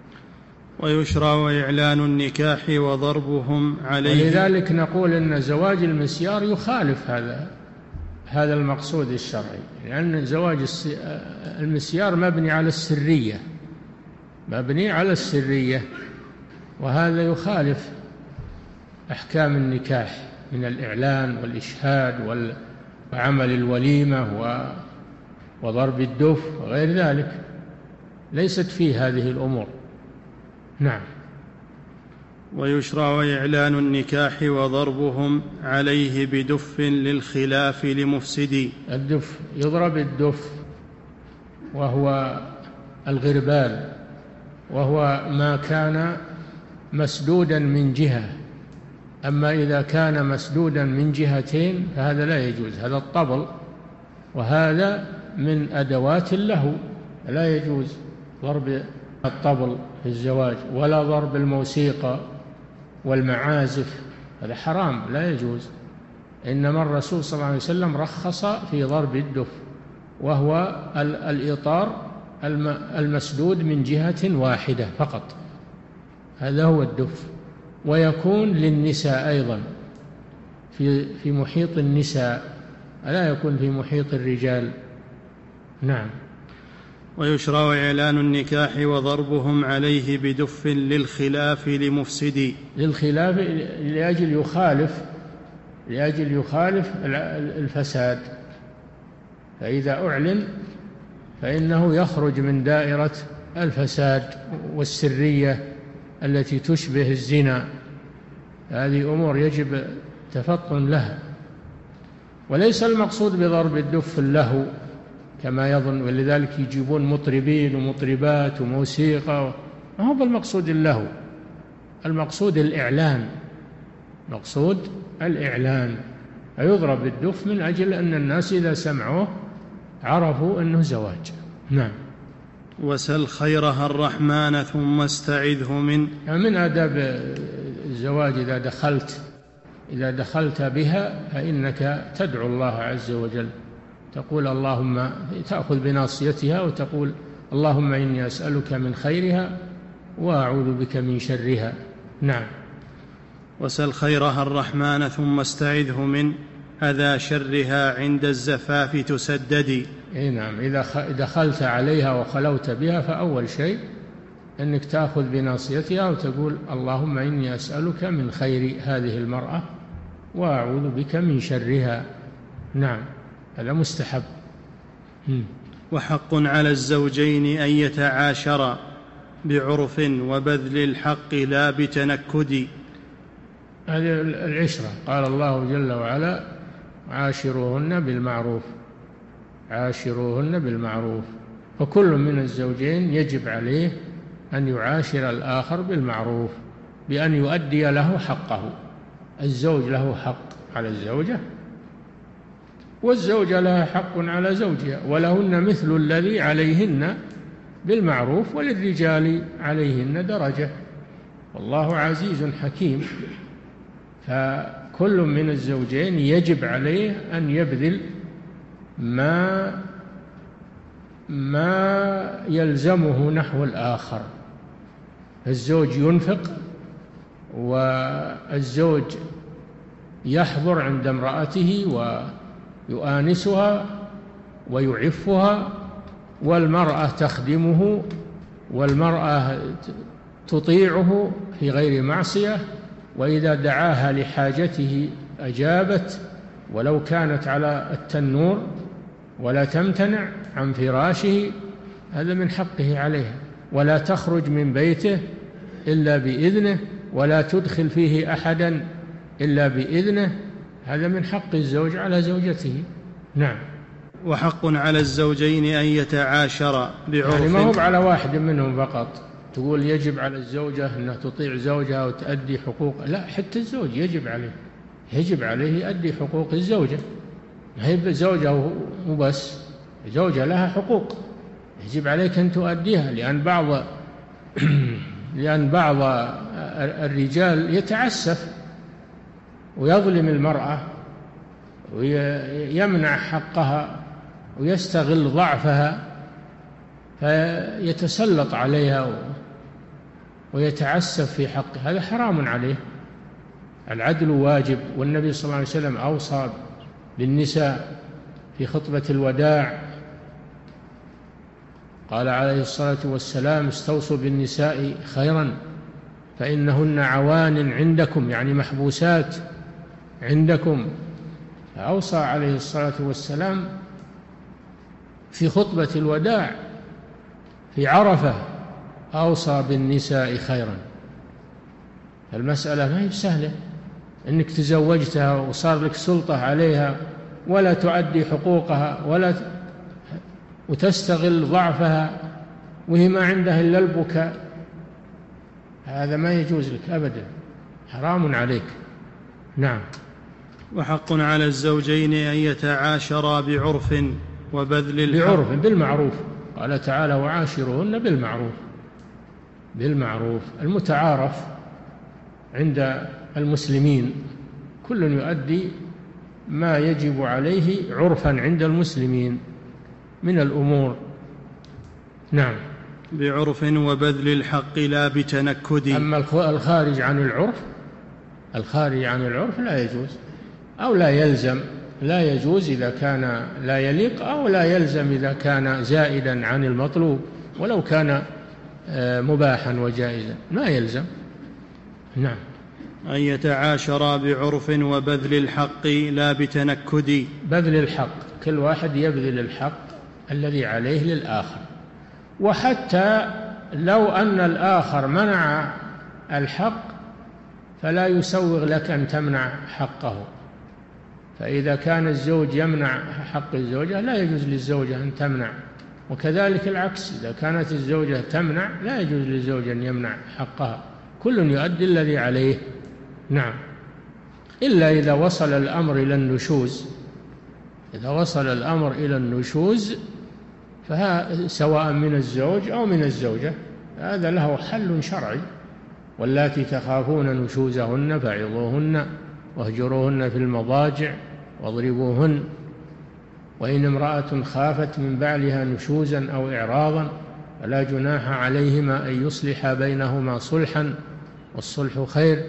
ويشرع إعلان النكاح وضربهم عليه. ولذلك نقول إن زواج المسيار يخالف هذا المقصود الشرعي، لأن زواج المسيار مبني على السرية، مبني على السرية، وهذا يخالف أحكام النكاح من الإعلان والإشهاد وعمل الوليمة وضرب الدف وغير ذلك، ليست فيه هذه الأمور. نعم. ويشرع إعلان النكاح وضربهم عليه بدف للخلاف لمفسدي. الدف، يضرب الدف وهو الغربال، وهو ما كان مسدودا من جهة، أما إذا كان مسدودا من جهتين فهذا لا يجوز، هذا الطبل، وهذا من أدوات اللهو، لا يجوز ضرب الطبل في الزواج، ولا ضرب الموسيقى والمعازف، هذا حرام لا يجوز. إنما الرسول صلى الله عليه وسلم رخص في ضرب الدف، وهو الإطار المسدود من جهة واحدة فقط، هذا هو الدف. ويكون للنساء أيضا في محيط النساء، لا يكون في محيط الرجال. نعم. ويشرع إعلان النكاح وضربهم عليه بدف للخلاف لمفسدي. للخلاف لأجل يخالف الفساد، فإذا أعلن فإنه يخرج من دائرة الفساد والسرية التي تشبه الزنا. هذه أمور يجب تفطن لها، وليس المقصود بضرب الدف اللهو كما يظن، ولذلك يجيبون مطربين ومطربات وموسيقى، ما هو بالمقصود اللهو، المقصود الإعلان، مقصود الإعلان. فيضرب الدف من أجل أن الناس إذا سمعوه عرفوا أنه زواج. نعم. وسل خيرها الرحمن ثم استعذه من آداب الزواج إذا دخلت بها فإنك تدعو الله عز وجل، تقول اللهم، تأخذ بناصيتها وتقول اللهم إني أسألك من خيرها وأعوذ بك من شرها. نعم. وسل خيرها الرحمن ثم استعذه من أذى شرها عند الزفاف تسددي. نعم. إذا دخلت عليها وخلوت بها فأول شيء أنك تأخذ بناصيتها وتقول اللهم إني أسألك من خير هذه المرأة وأعوذ بك من شرها. نعم، هذا مستحب. وحق على الزوجين أن يتعاشرا بعرف وبذل الحق لا بتنكد. هذه العشرة، قال الله جل وعلا عاشروهن بالمعروف، عاشروهن بالمعروف. وكل من الزوجين يجب عليه أن يعاشر الآخر بالمعروف بأن يؤدي له حقه. الزوج له حق على الزوجة، والزوجة لها حق على زوجها، ولهن مثل الذي عليهن بالمعروف، وللرجال عليهن درجة، والله عزيز حكيم. فكل من الزوجين يجب عليه أن يبذل ما يلزمه نحو الآخر. الزوج ينفق، والزوج يحضر عند امرأته ويؤانسها ويعفها، والمرأة تخدمه، والمرأة تطيعه في غير معصية، وإذا دعاها لحاجته أجابت ولو كانت على التنور، ولا تمتنع عن فراشه، هذا من حقه عليها. ولا تخرج من بيته إلا بإذنه، ولا تدخل فيه أحدا إلا بإذنه، هذا من حق الزوج على زوجته. نعم. وحق على الزوجين أن يتعاشرا بعرف، يعني ما هو على واحد منهم فقط، تقول يجب على الزوجة أنها تطيع زوجها وتؤدي حقوق، لا، حتى الزوج يجب عليه يؤدي حقوق الزوجة، ما هي زوجة وبس، زوجة لها حقوق يجب عليك أن تؤديها، لأن بعض الرجال يتعسف ويظلم المرأة ويمنع حقها ويستغل ضعفها فيتسلط عليها ويتعسف في حقها، هذا حرام عليه. العدل واجب، والنبي صلى الله عليه وسلم أوصى بالنساء في خطبة الوداع، قال عليه الصلاة والسلام: استوصوا بالنساء خيرا فإنهن عوان عندكم، يعني محبوسات عندكم. فأوصى عليه الصلاة والسلام في خطبة الوداع في عرفة، أوصى بالنساء خيرا. المسألة ما هي سهلة، إنك تزوجتها وصار لك سلطة عليها ولا تؤدي حقوقها وتستغل ضعفها وهي ما عندها إلا البكاء، هذا ما يجوز لك أبدا، حرام عليك. نعم. وحق على الزوجين أن يتعاشرا بعرف وبذل الحق، بالمعروف. قال تعالى: وعاشرهن بالمعروف. المتعارف عند المسلمين، كل يؤدي ما يجب عليه عرفا عند المسلمين من الأمور. نعم. بعرف وبذل الحق لا بتنكد. أما الخارج عن العرف لا يجوز أو لا يلزم، لا يجوز إذا كان لا يليق، أو لا يلزم إذا كان زائدا عن المطلوب، ولو كان مباحا وجائزا ما يلزم. نعم. أن يتعاشرا بعرف وبذل الحق لا بتنكد. بذل الحق، كل واحد يبذل الحق الذي عليه للآخر، وحتى لو أن الآخر منع الحق فلا يسوغ لك أن تمنع حقه. فإذا كان الزوج يمنع حق الزوجة لا يجوز للزوجة أن تمنع، وكذلك العكس، إذا كانت الزوجة تمنع لا يجوز للزوج أن يمنع حقها، كل يؤدي الذي عليه. نعم. إلا إذا وصل الأمر إلى النشوز، إذا وصل الأمر إلى النشوز سواء من الزوج أو من الزوجة، هذا له حل شرعي: واللاتي تخافون نشوزهن فعظوهن واهجروهن في المضاجع واضربوهن، وإن امرأة خافت من بعلها نشوزا أو إعراضا فلا جناح عليهما أن يصلحا بينهما صلحا والصلح خير.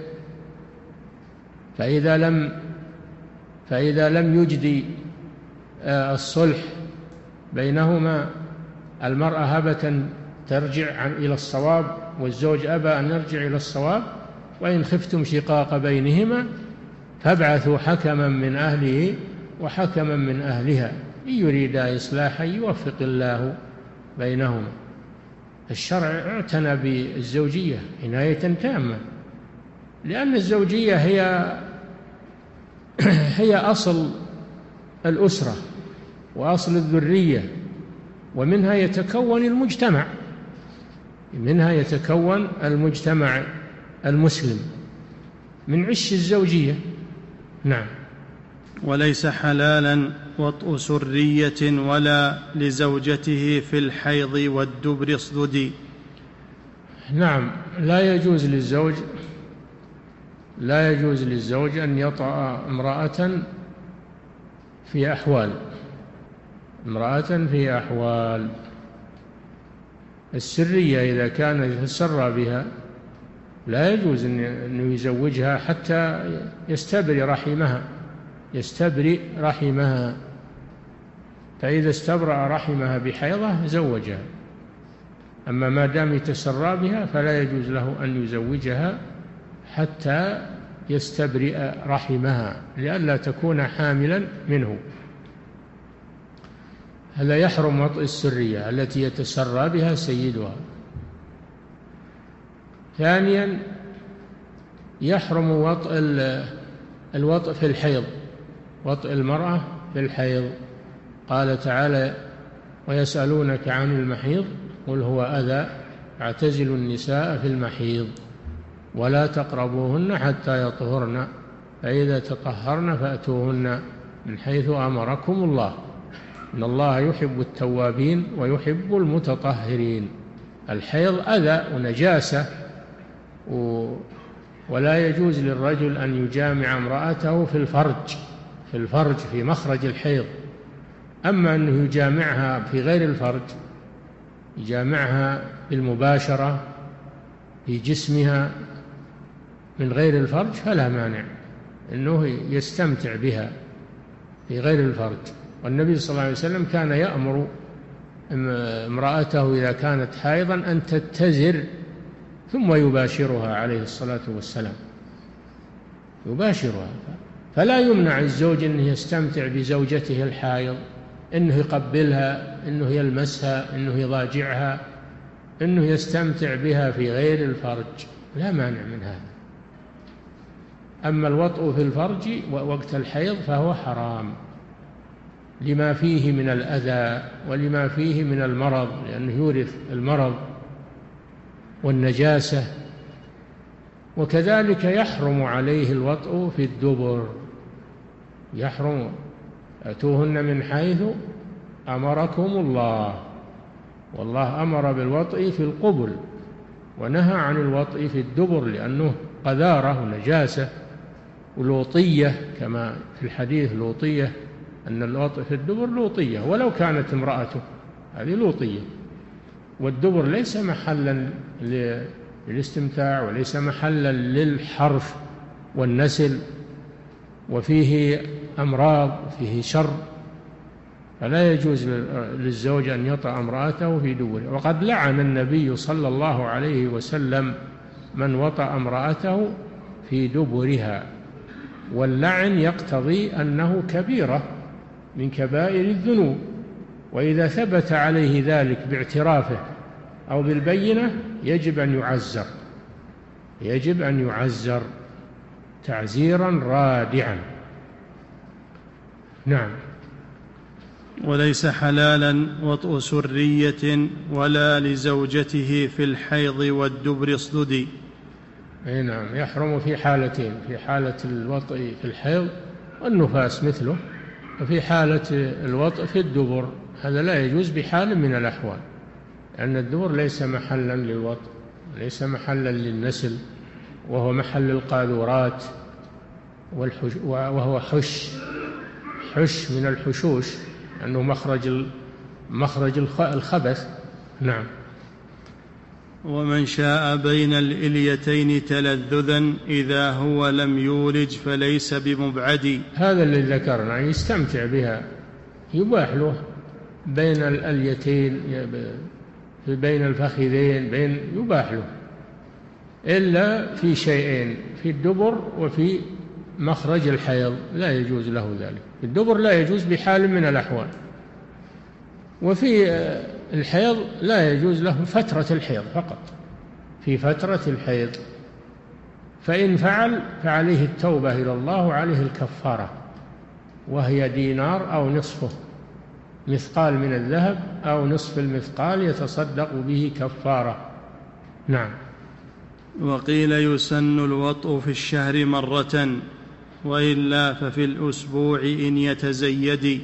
فإذا لم يجدي الصلح بينهما، المرأة هبة ترجع إلى الصواب والزوج أبى أن يرجع إلى الصواب، وإن خفتم شقاق بينهما فابعثوا حكما من أهله وحكما من أهلها إن يريدا إصلاحا يوفق الله بينهما. الشرع اعتنى بالزوجية عناية تامة، لأن الزوجية هي أصل الأسرة وأصل الذرية، ومنها يتكون المجتمع المسلم من عش الزوجية. نعم. وليس حلالا وطء سرية ولا لزوجته في الحيض والدبر اصدد. نعم. لا يجوز للزوج أن يطأ امرأة في أحوال السرية. إذا كان يتسرى بها لا يجوز أن يزوجها حتى يستبرئ رحمها، فإذا استبرأ رحمها بحيضة زوجها. أما ما دام يتسرى بها فلا يجوز له أن يزوجها حتى يستبرئ رحمها لئلا تكون حاملا منه. هذا يحرم وطء السرية التي يتسرى بها سيدها. ثانيا، يحرم الوطء في الحيض، وطء المرأة في الحيض. قال تعالى: ويسألونك عن المحيض قل هو أذى اعتزلوا النساء في المحيض ولا تقربوهن حتى يطهرن فإذا تطهرن فأتوهن من حيث أمركم الله إن الله يحب التوابين ويحب المتطهرين. الحيض أذى ونجاسة ولا يجوز للرجل أن يجامع امرأته في الفرج في مخرج الحيض. أما أنه يجامعها في غير الفرج، يجامعها بالمباشرة في جسمها من غير الفرج فلا مانع أنه يستمتع بها في غير الفرج. والنبي صلى الله عليه وسلم كان يأمر امرأته إذا كانت حائضا أن تتزر ثم يباشرها عليه الصلاة والسلام، يباشرها. فلا يمنع الزوج أنه يستمتع بزوجته الحائض، أنه يقبلها، أنه يلمسها، أنه يضاجعها، أنه يستمتع بها في غير الفرج، لا مانع من هذا. أما الوطء في الفرج وقت الحيض فهو حرام لما فيه من الأذى ولما فيه من المرض، لأنه يورث المرض والنجاسة. وكذلك يحرم عليه الوطء في الدبر، يحرم. أتوهن من حيث أمركم الله، والله أمر بالوطء في القبل ونهى عن الوطء في الدبر لأنه قذارة ونجاسة ولوطية، كما في الحديث لوطية، أن الوطء في الدبر لوطية ولو كانت امرأته، هذه لوطية. والدبر ليس محلا للاستمتاع وليس محلا للحرث والنسل، وفيه أمراض وفيه شر، فلا يجوز للزوج أن يطأ امرأته في دبره. وقد لعن النبي صلى الله عليه وسلم من وطأ امرأته في دبرها، واللعن يقتضي أنه كبيرة من كبائر الذنوب، وإذا ثبت عليه ذلك باعترافه أو بالبينة يجب أن يعزر تعزيرا رادعا. نعم. وليس حلالا وطء سرية ولا لزوجته في الحيض والدبر اصددي. نعم، يحرم في حالتين، في حالة الوطء في الحيض والنفاس مثله، وفي حالة الوطء في الدبر، هذا لا يجوز بحال من الأحوال، لأن الدبر ليس محلا للوطء، ليس محلا للنسل، وهو محل القاذورات وهو حش من الحشوش، أنه مخرج الخبث. نعم. ومن شاء بين الإليتين تلذذا إذا هو لم يولج فليس بمبعد. هذا اللي ذكرنا، يستمتع بها، يباح له بين الأليتين، بين الفخذين، يباح له، إلا في شيئين، في الدبر وفي مخرج الحيض لا يجوز له ذلك. في الدبر لا يجوز بحال من الأحوال، وفي الحيض لا يجوز له فترة الحيض فقط، في فترة الحيض. فإن فعل فعليه التوبة إلى الله وعليه الكفارة، وهي دينار أو نصفه، مثقال من الذهب أو نصف المثقال يتصدق به كفارة. نعم. وقيل يسن الوطء في الشهر مرة، وإلا ففي الأسبوع إن يتزيد.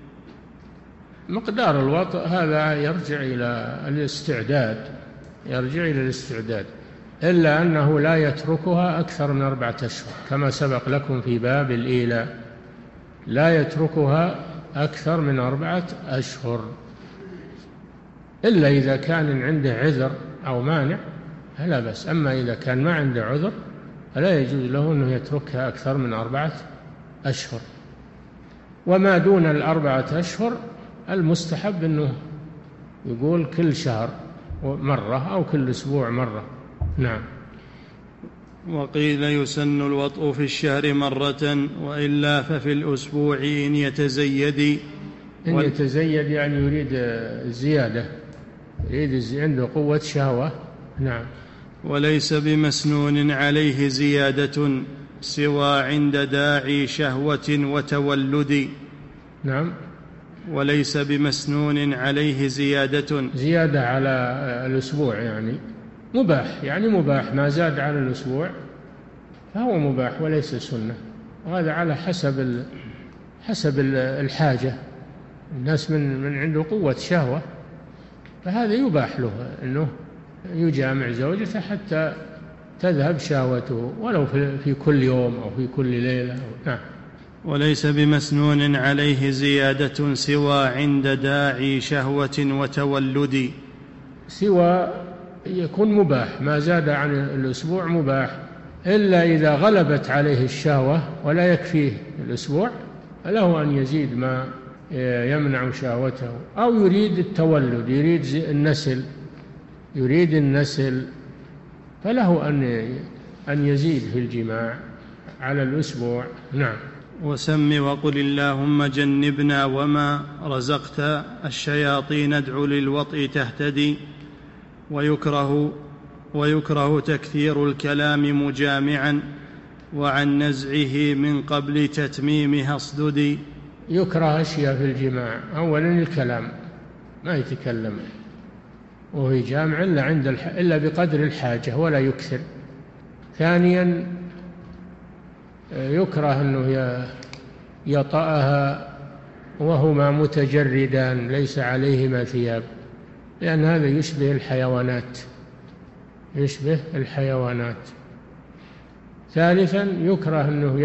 مقدار الوطء هذا يرجع إلى الاستعداد، إلا أنه لا يتركها أكثر من 4 أشهر، كما سبق لكم في باب الإيلاء، لا يتركها أكثر من 4 أشهر، إلا إذا كان عنده عذر أو مانع فلا بأس. أما إذا كان ما عنده عذر فلا يجوز له أنه يتركها أكثر من 4 أشهر. وما دون 4 أشهر المستحب أنه يقول كل شهر مرة أو كل أسبوع مرة. نعم. وقيل يسن الوطء في الشهر مرة، وإلا ففي الأسبوع إن يتزيد. إن يتزيد يعني يريد الزيادة، عنده قوة شهوة. نعم. وليس بمسنون عليه زيادة سوى عند داعي شهوة وتولد. نعم. وليس بمسنون عليه زيادة على الأسبوع، يعني مباح، يعني مباح ما زاد على الأسبوع فهو مباح وليس سنة. وهذا على حسب الحاجة. الناس من عنده قوة شهوة فهذا يباح له أنه يجامع زوجته حتى تذهب شهوته، ولو في كل يوم أو في كل ليلة. نعم. وليس بمسنون عليه زيادة سوى عند داعي شهوة وتولد. سوى يكون مباح، ما زاد عن الأسبوع مباح، إلا إذا غلبت عليه الشهوة ولا يكفيه الأسبوع فله أن يزيد ما يمنع شهوته، أو يريد التولد، يريد النسل فله أن يزيد في الجماع على الأسبوع. نعم. وسم وقل اللهم جنبنا وما رزقت الشياطين ادع للوطء تهتدي. ويكره تكثير الكلام مجامعا وعن نزعه من قبل تتميمها اصدد. يكره أشياء في الجماع، أولا الكلام، ما يتكلم وهو يجامع إلا بقدر الحاجة ولا يكثر. ثانيا يكره أنه يطأها وهما متجردان ليس عليهما ثياب، لأن هذا يشبه الحيوانات. ثالثا يكره أنه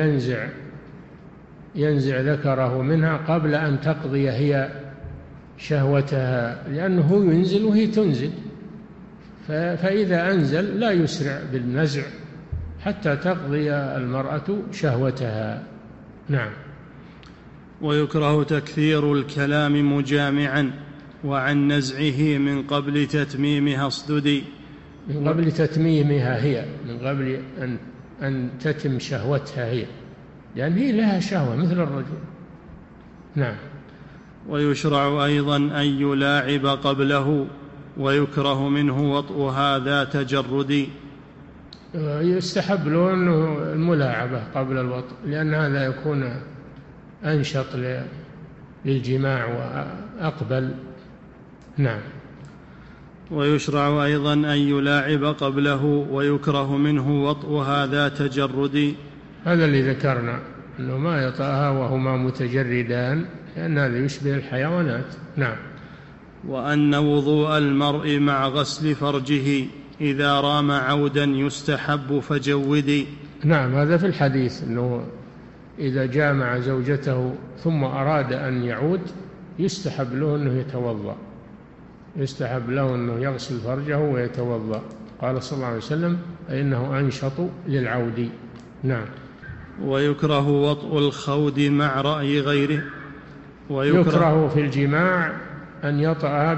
ينزع ذكره منها قبل أن تقضي هي شهوتها، لأنه ينزل وهي تنزل، فإذا أنزل لا يسرع بالنزع حتى تقضي المرأة شهوتها. نعم. ويكره تكثير الكلام مجامعا وعن نزعه من قبل تتميمها اصدد. من قبل تتميمها هي، من قبل أن تتم شهوتها هي، لأن هي لها شهوة مثل الرجل. نعم. ويشرع أيضا أن يلاعب قبله، ويكره منه وطئها ذات تجرد. يستحب له أنه الملاعبة قبل الوطء، لأن هذا يكون أنشط للجماع وأقبل. نعم. ويشرع أيضا أن يلاعب قبله، ويكره منه وطئها ذات تجرد. هذا اللي ذكرنا، أنه ما يطأها وهما متجردان، لأن هذا يشبه الحيوانات. نعم. وأن وضوء المرء مع غسل فرجه إذا رام عودا يستحب فجودي. نعم، هذا في الحديث، أنه إذا جامع زوجته ثم أراد أن يعود يستحب له أنه يتوضأ، يستحب له أنه يغسل فرجه ويتوضأ. قال صلى الله عليه وسلم إنه أنشط للعود. نعم. ويكره وطء الخود مع رأي غيره. يكره في الجماع أن يطأها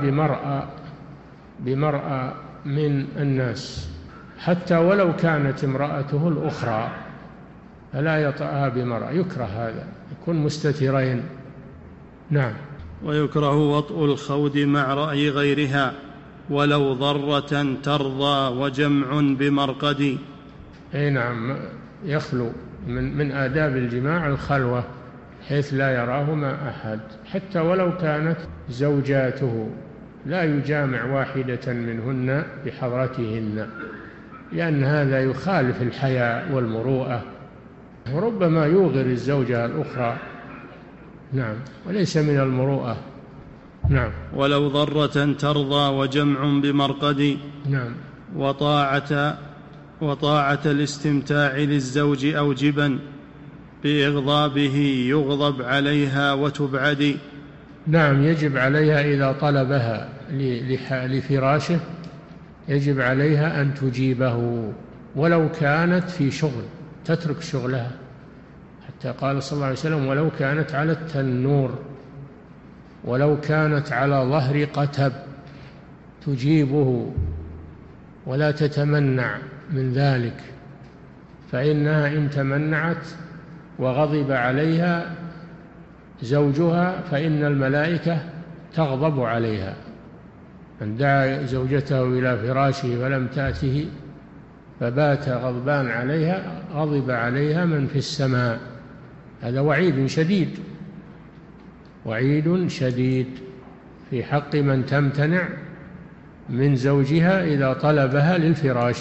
بمرأة من الناس، حتى ولو كانت امرأته الأخرى فلا يطأها بمرأة، يكره هذا، يكون مستترين. نعم. ويكره وطء الخود مع رأي غيرها ولو ضرة ترضى وجمع بمرقد. أي نعم، يخلو من آداب الجماع الخلوة حيث لا يراهما أحد، حتى ولو كانت زوجاته لا يجامع واحدة منهن بحضرتهن، لأن هذا يخالف الحياء والمروءة، وربما يوغر الزوجة الأخرى. نعم، وليس من المروءة. نعم. ولو ضرة ترضى وجمع بمرقد. نعم. وطاعة الاستمتاع للزوج أوجبا بإغضابه يغضب عليها وتبعد. نعم، يجب عليها إذا طلبها لفراشه يجب عليها أن تجيبه، ولو كانت في شغل تترك شغلها، حتى قال صلى الله عليه وسلم ولو كانت على التنور، ولو كانت على ظهر قتب تجيبه ولا تتمنع من ذلك، فإنها إن تمنعت وغضب عليها زوجها فإن الملائكة تغضب عليها. من دعا زوجته إلى فراشه فلم تأته فبات غضبان عليها غضب عليها من في السماء. هذا وعيد شديد. وعيد شديد في حق من تمتنع من زوجها إذا طلبها للفراش،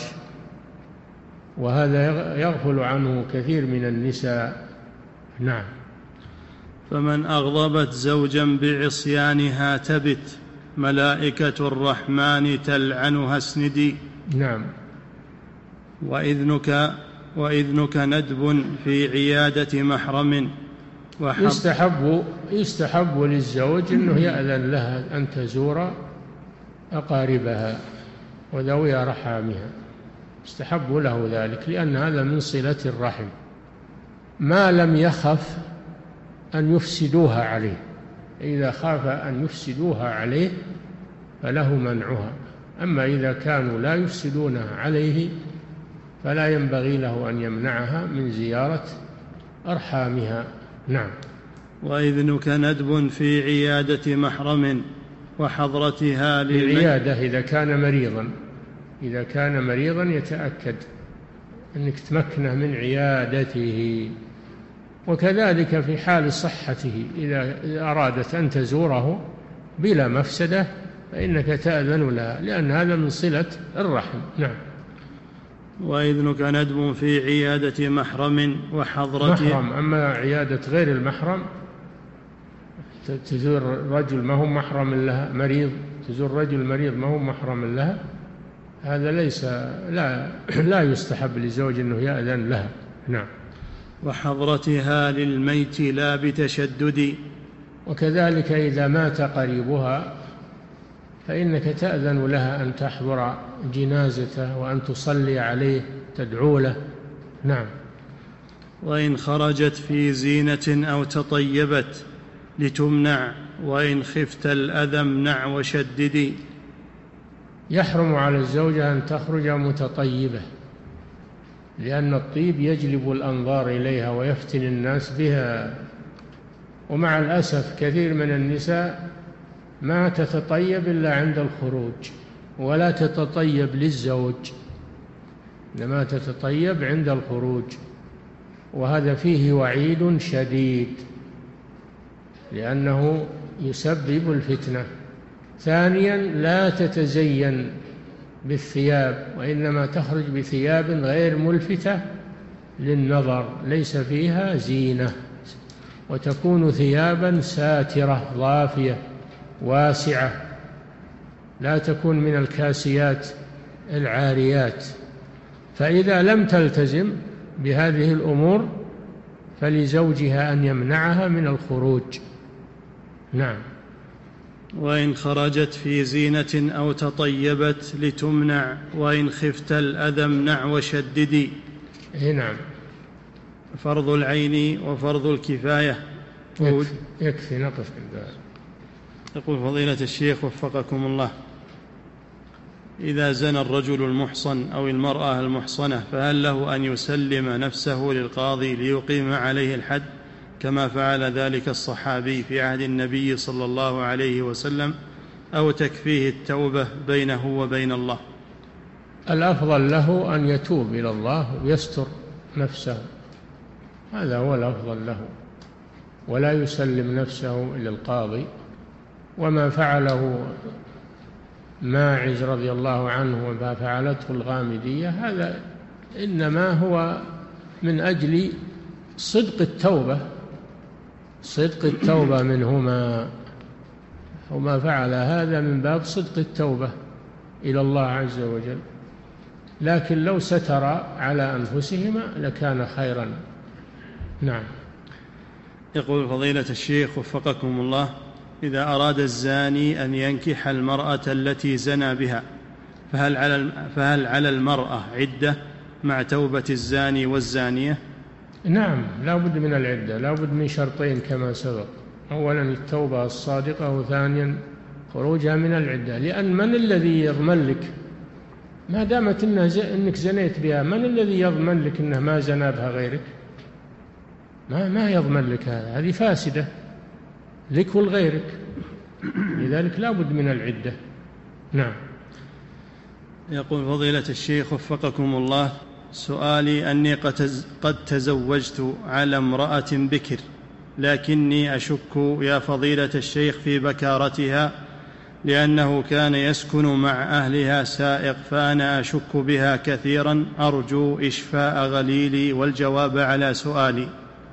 وهذا يغفل عنه كثير من النساء. نعم. فمن أغضبت زوجا بعصيانها تبت ملائكة الرحمن تلعنها اسندي. نعم. وإذنك ندب في عيادة محرم يستحب للزوج أنه يأذن لها أن تزور أقاربها وذوي رحامها، يستحب له ذلك، لأن هذا من صلة الرحم، ما لم يخف أن يفسدوها عليه. إذا خاف أن يفسدوها عليه فله منعها، أما إذا كانوا لا يفسدونها عليه فلا ينبغي له أن يمنعها من زيارة أرحامها. نعم. وإذنك ندب في عيادة محرم وحضرتها للعيادة إذا كان مريضا يتأكد أنك تمكنه من عيادته، وكذلك في حال صحته إذا أرادت أن تزوره بلا مفسدة فإنك تأذن لها، لأن هذا من صلة الرحم. نعم. وإذنك ندب في عيادة محرم وحضرتها. محرم، أما عيادة غير المحرم تزور رجل ما هو محرم لها، مريض تزور رجل مريض ما هو محرم لها، هذا لا يستحب للزوج أنه يأذن لها. نعم. وحضرتها للميت لا بتشدد. وكذلك إذا مات قريبها فإنك تأذن لها أن تحضر جنازته وأن تصلي عليه تدعو له. نعم. وإن خرجت في زينة أو تطيبت لتمنع وإن خفت الأذى امنع وشددي. يحرم على الزوجة أن تخرج متطيبة، لأن الطيب يجلب الأنظار إليها ويفتن الناس بها، ومع الأسف كثير من النساء ما تتطيب إلا عند الخروج، ولا تتطيب للزوج، إنما تتطيب عند الخروج، وهذا فيه وعيد شديد لأنه يسبب الفتنة. ثانيا لا تتزين بالثياب، وإنما تخرج بثياب غير ملفتة للنظر ليس فيها زينة، وتكون ثيابا ساترة ضافية واسعة، لا تكون من الكاسيات العاريات. فإذا لم تلتزم بهذه الأمور فلزوجها أن يمنعها من الخروج. نعم. وإن خرجت في زينة أو تطيبت لتمنع وإن خفت الأذى امنع وشددي. نعم. فرض العين وفرض الكفاية. يكفي نقف عند ذلك. يقول فضيلة الشيخ وفقكم الله: إذا زنى الرجل المحصن أو المرأة المحصنة فهل له أن يسلم نفسه للقاضي ليقيم عليه الحد كما فعل ذلك الصحابي في عهد النبي صلى الله عليه وسلم، أو تكفيه التوبة بينه وبين الله؟ الأفضل له أن يتوب إلى الله ويستر نفسه، هذا هو الأفضل له، ولا يسلم نفسه إلى القاضي. وما فعله ماعز رضي الله عنه وما فعلته الغامدية هذا إنما هو من أجل صدق التوبة منهما، وما فعل هذا من باب صدق التوبة إلى الله عز وجل، لكن لو ستر على أنفسهما لكان خيرا. نعم. يقول فضيلة الشيخ وفقكم الله: إذا أراد الزاني أن ينكح المرأة التي زنى بها فهل على المرأة عدة مع توبة الزاني والزانية؟ نعم، لا بد من العدة، لا بد من شرطين كما سبق: أولا التوبة الصادقة، وثانيا خروجها من العدة. لأن من الذي يضمن لك ما دامت إنك زنيت بها؟ من الذي يضمن لك إنه ما زنى بها غيرك؟ ما يضمن لك هذه فاسدة لك ولغيرك، لذلك لا بد من العدة. نعم. يقول فضيلة الشيخ وفقكم الله: سؤالي أني قد تزوجت على امرأة بكر لكني أشك يا فضيلة الشيخ في بكارتها، لأنه كان يسكن مع أهلها سائق، فأنا أشك بها كثيرا، أرجو إشفاء غليلي والجواب على سؤالي.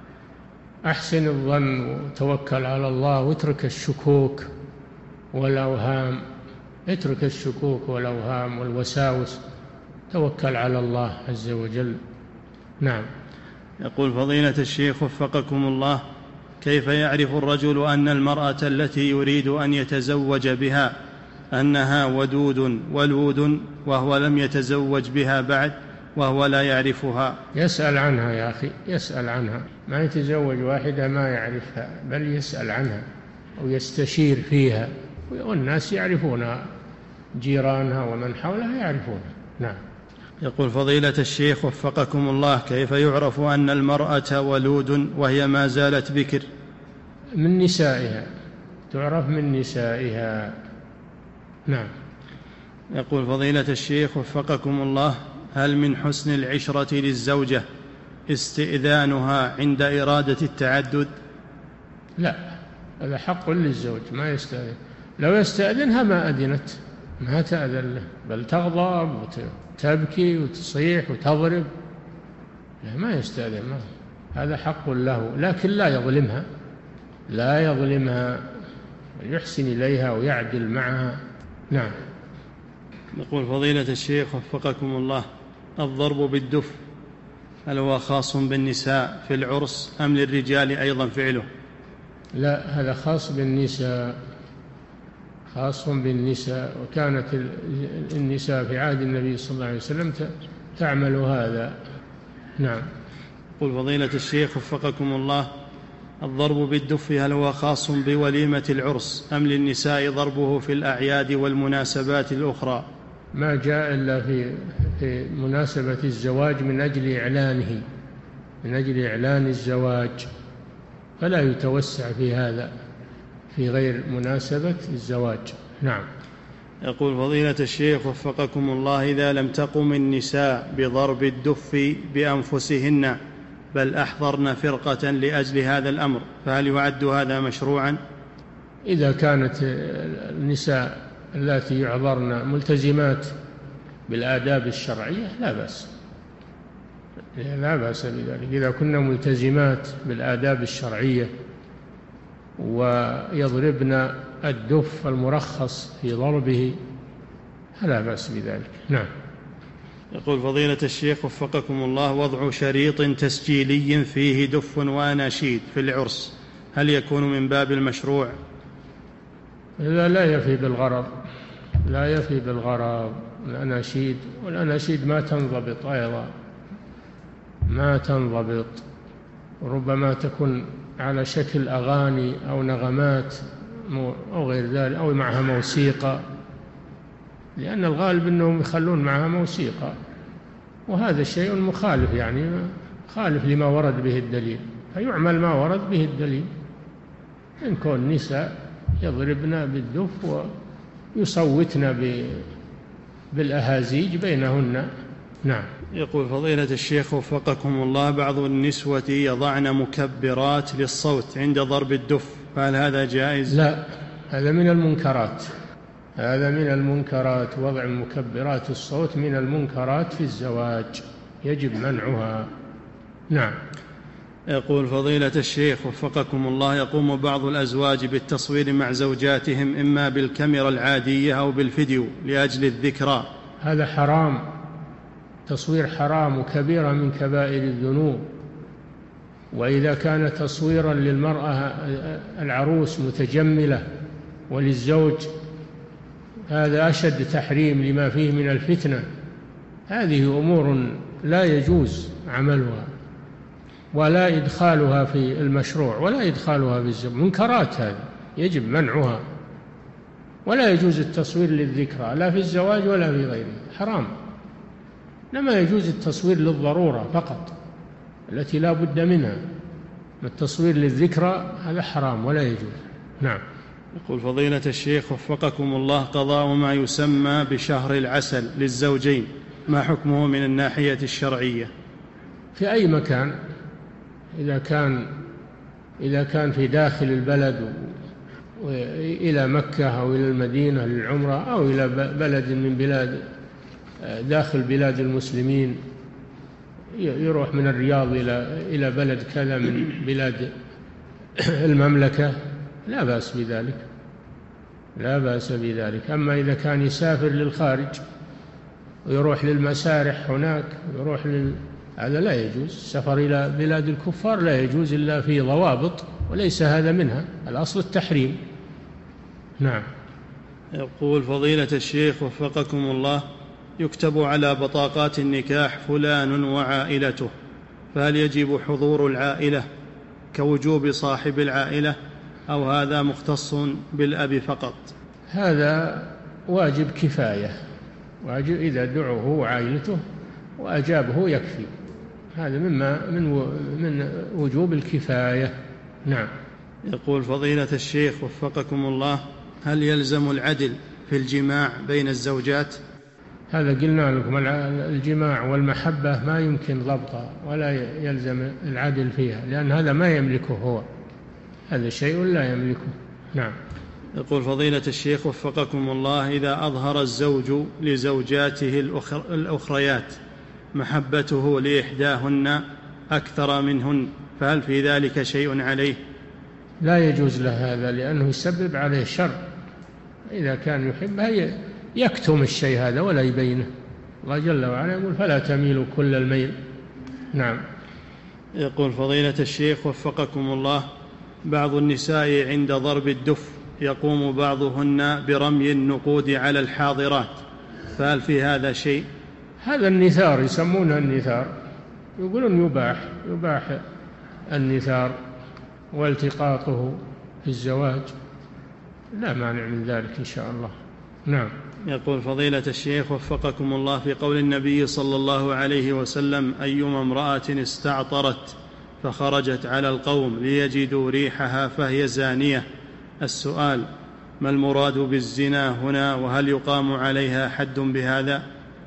أحسن الظن وتوكل على الله واترك الشكوك والأوهام، اترك الشكوك والأوهام والوساوس، توكل على الله عز وجل. نعم. يقول فضيلة الشيخ وفقكم الله: كيف يعرف الرجل أن المرأة التي يريد أن يتزوج بها أنها ودود ولود وهو لم يتزوج بها بعد وهو لا يعرفها؟ يسأل عنها يا أخي، يسأل عنها، ما يتزوج واحدة ما يعرفها، بل يسأل عنها أو يستشير فيها، والناس يعرفونها، جيرانها ومن حولها يعرفونها. نعم. يقول فضيلة الشيخ وفقكم الله: كيف يعرف أن المرأة ولود وهي ما زالت بكر؟ من نسائها، تعرف من نسائها. نعم. يقول فضيلة الشيخ وفقكم الله: هل من حسن العشرة للزوجة استئذانها عند إرادة التعدد؟ لا، هذا حق للزوج، ما يستأذن. لو يستأذنها ما أذنت، ما تأذن له، بل تغضب وتبكي وتصيح وتضرب. لا، ما يستأذن، ما. هذا حق له، لكن لا يظلمها، لا يظلمها، يحسن إليها ويعدل معها. نعم. يقول فضيلة الشيخ وفقكم الله: الضرب بالدف هل هو خاص بالنساء في العرس أم للرجال أيضا فعله؟ لا، هذا خاص بالنساء، خاص بالنساء، وكانت النساء في عهد النبي صلى الله عليه وسلم تعمل هذا. نعم. يقول فضيلة الشيخ وفقكم الله: الضرب بالدف هل هو خاص بوليمة العرس أم للنساء ضربه في الأعياد والمناسبات الأخرى؟ ما جاء إلا في مناسبة الزواج من أجل إعلانه، من أجل إعلان الزواج، فلا يتوسع في هذا في غير مناسبة الزواج. نعم. يقول فضيلة الشيخ وفقكم الله: إذا لم تقم النساء بضرب الدف بأنفسهن بل أحضرن فرقة لأجل هذا الأمر، فهل يعد هذا مشروعا؟ إذا كانت النساء التي يحضرن ملتزمات بالآداب الشرعية لا بأس، لا بأس بذلك. إذا كنا ملتزمات بالآداب الشرعية ويضربن الدف المرخص في ضربه فلا بأس بذلك. نعم. يقول فضيلة الشيخ وفقكم الله: وضع شريط تسجيلي فيه دف وأناشيد في العرس هل يكون من باب المشروع؟ لا يفي بالغرض، لا يفي بالغرض. الأناشيد، والأناشيد ما تنضبط أيضا، ما تنضبط، ربما تكون على شكل أغاني أو نغمات أو غير ذلك، أو معها موسيقى، لأن الغالب أنهم يخلون معها موسيقى، وهذا شيء مخالف، يعني خالف لما ورد به الدليل، فيعمل ما ورد به الدليل. إن كون نساء يضربن بالدف ويصوتن بالأهازيج بينهن. نعم. يقول فضيلة الشيخ وفقكم الله: بعض النسوة يضعن مكبرات للصوت عند ضرب الدف، فهل هذا جائز؟ لا، هذا من المنكرات، هذا من المنكرات، وضع مكبرات الصوت من المنكرات في الزواج، يجب منعها. نعم. يقول فضيلة الشيخ وفقكم الله: يقوم بعض الأزواج بالتصوير مع زوجاتهم إما بالكاميرا العادية أو بالفيديو لأجل الذكرى، هذا حرام، تصوير حرام وكبيرة من كبائر الذنوب. وإذا كان تصويرا للمرأة العروس متجملة وللزوج، هذا أشد تحريم لما فيه من الفتنة. هذه أمور لا يجوز عملها ولا إدخالها في المشروع ولا إدخالها في الزواج، منكرات، هذه يجب منعها، ولا يجوز التصوير للذكرى لا في الزواج ولا في غيره، حرام. إنما يجوز التصوير للضرورة فقط التي لا بد منها، التصوير للذكرى هذا حرام ولا يجوز. نعم. يقول فضيلة الشيخ وفقكم الله: قضاء ما يسمى بشهر العسل للزوجين ما حكمه من الناحية الشرعية؟ في أي مكان، إذا كان إذا كان في داخل البلد إلى مكة أو إلى المدينة للعمرة أو إلى بلد من بلاد داخل بلاد المسلمين، يروح من الرياض إلى بلد كذا من بلاد المملكة، لا بأس بذلك، لا بأس بذلك. أما إذا كان يسافر للخارج ويروح للمسارح هناك هذا لا يجوز. السفر إلى بلاد الكفار لا يجوز إلا في ضوابط، وليس هذا منها، الأصل التحريم. نعم. يقول فضيلة الشيخ وفقكم الله، يكتب على بطاقات النكاح فلان وعائلته، فهل يجب حضور العائلة كوجوب صاحب العائلة، أو هذا مختص بالأب فقط؟ هذا واجب كفاية، واجب إذا دعوا هو وعائلته وأجابه يكفي، هذا من وجوب الكفاية. نعم. يقول فضيلة الشيخ وفقكم الله، هل يلزم العدل في الجماع بين الزوجات؟ هذا قلنا لكم، الجماع والمحبة ما يمكن ضبطها ولا يلزم العدل فيها، لأن هذا ما يملكه هو، هذا شيء لا يملكه. نعم. يقول فضيلة الشيخ وفقكم الله، إذا أظهر الزوج لزوجاته الأخريات محبته لإحداهن أكثر منهن، فهل في ذلك شيء عليه؟ لا يجوز له هذا، لأنه يسبب عليه شر. إذا كان يحبها يكتم الشيء هذا ولا يبينه. الله جل وعلا يقول فلا تميلوا كل الميل. نعم. يقول فضيلة الشيخ وفقكم الله، بعض النساء عند ضرب الدف يقوم بعضهن برمي النقود على الحاضرات، فهل في هذا شيء؟ هذا النثار، يسمونه النثار، يقولون يباح النثار والتقاطه في الزواج، لا مانع من ذلك إن شاء الله. نعم. يقول فضيلة الشيخ وفقكم الله، في قول النبي صلى الله عليه وسلم: أيما امرأة استعطرت فخرجت على القوم ليجدوا ريحها فهي زانية، السؤال: ما المراد بالزنا هنا، وهل يقام عليها حد بهذا؟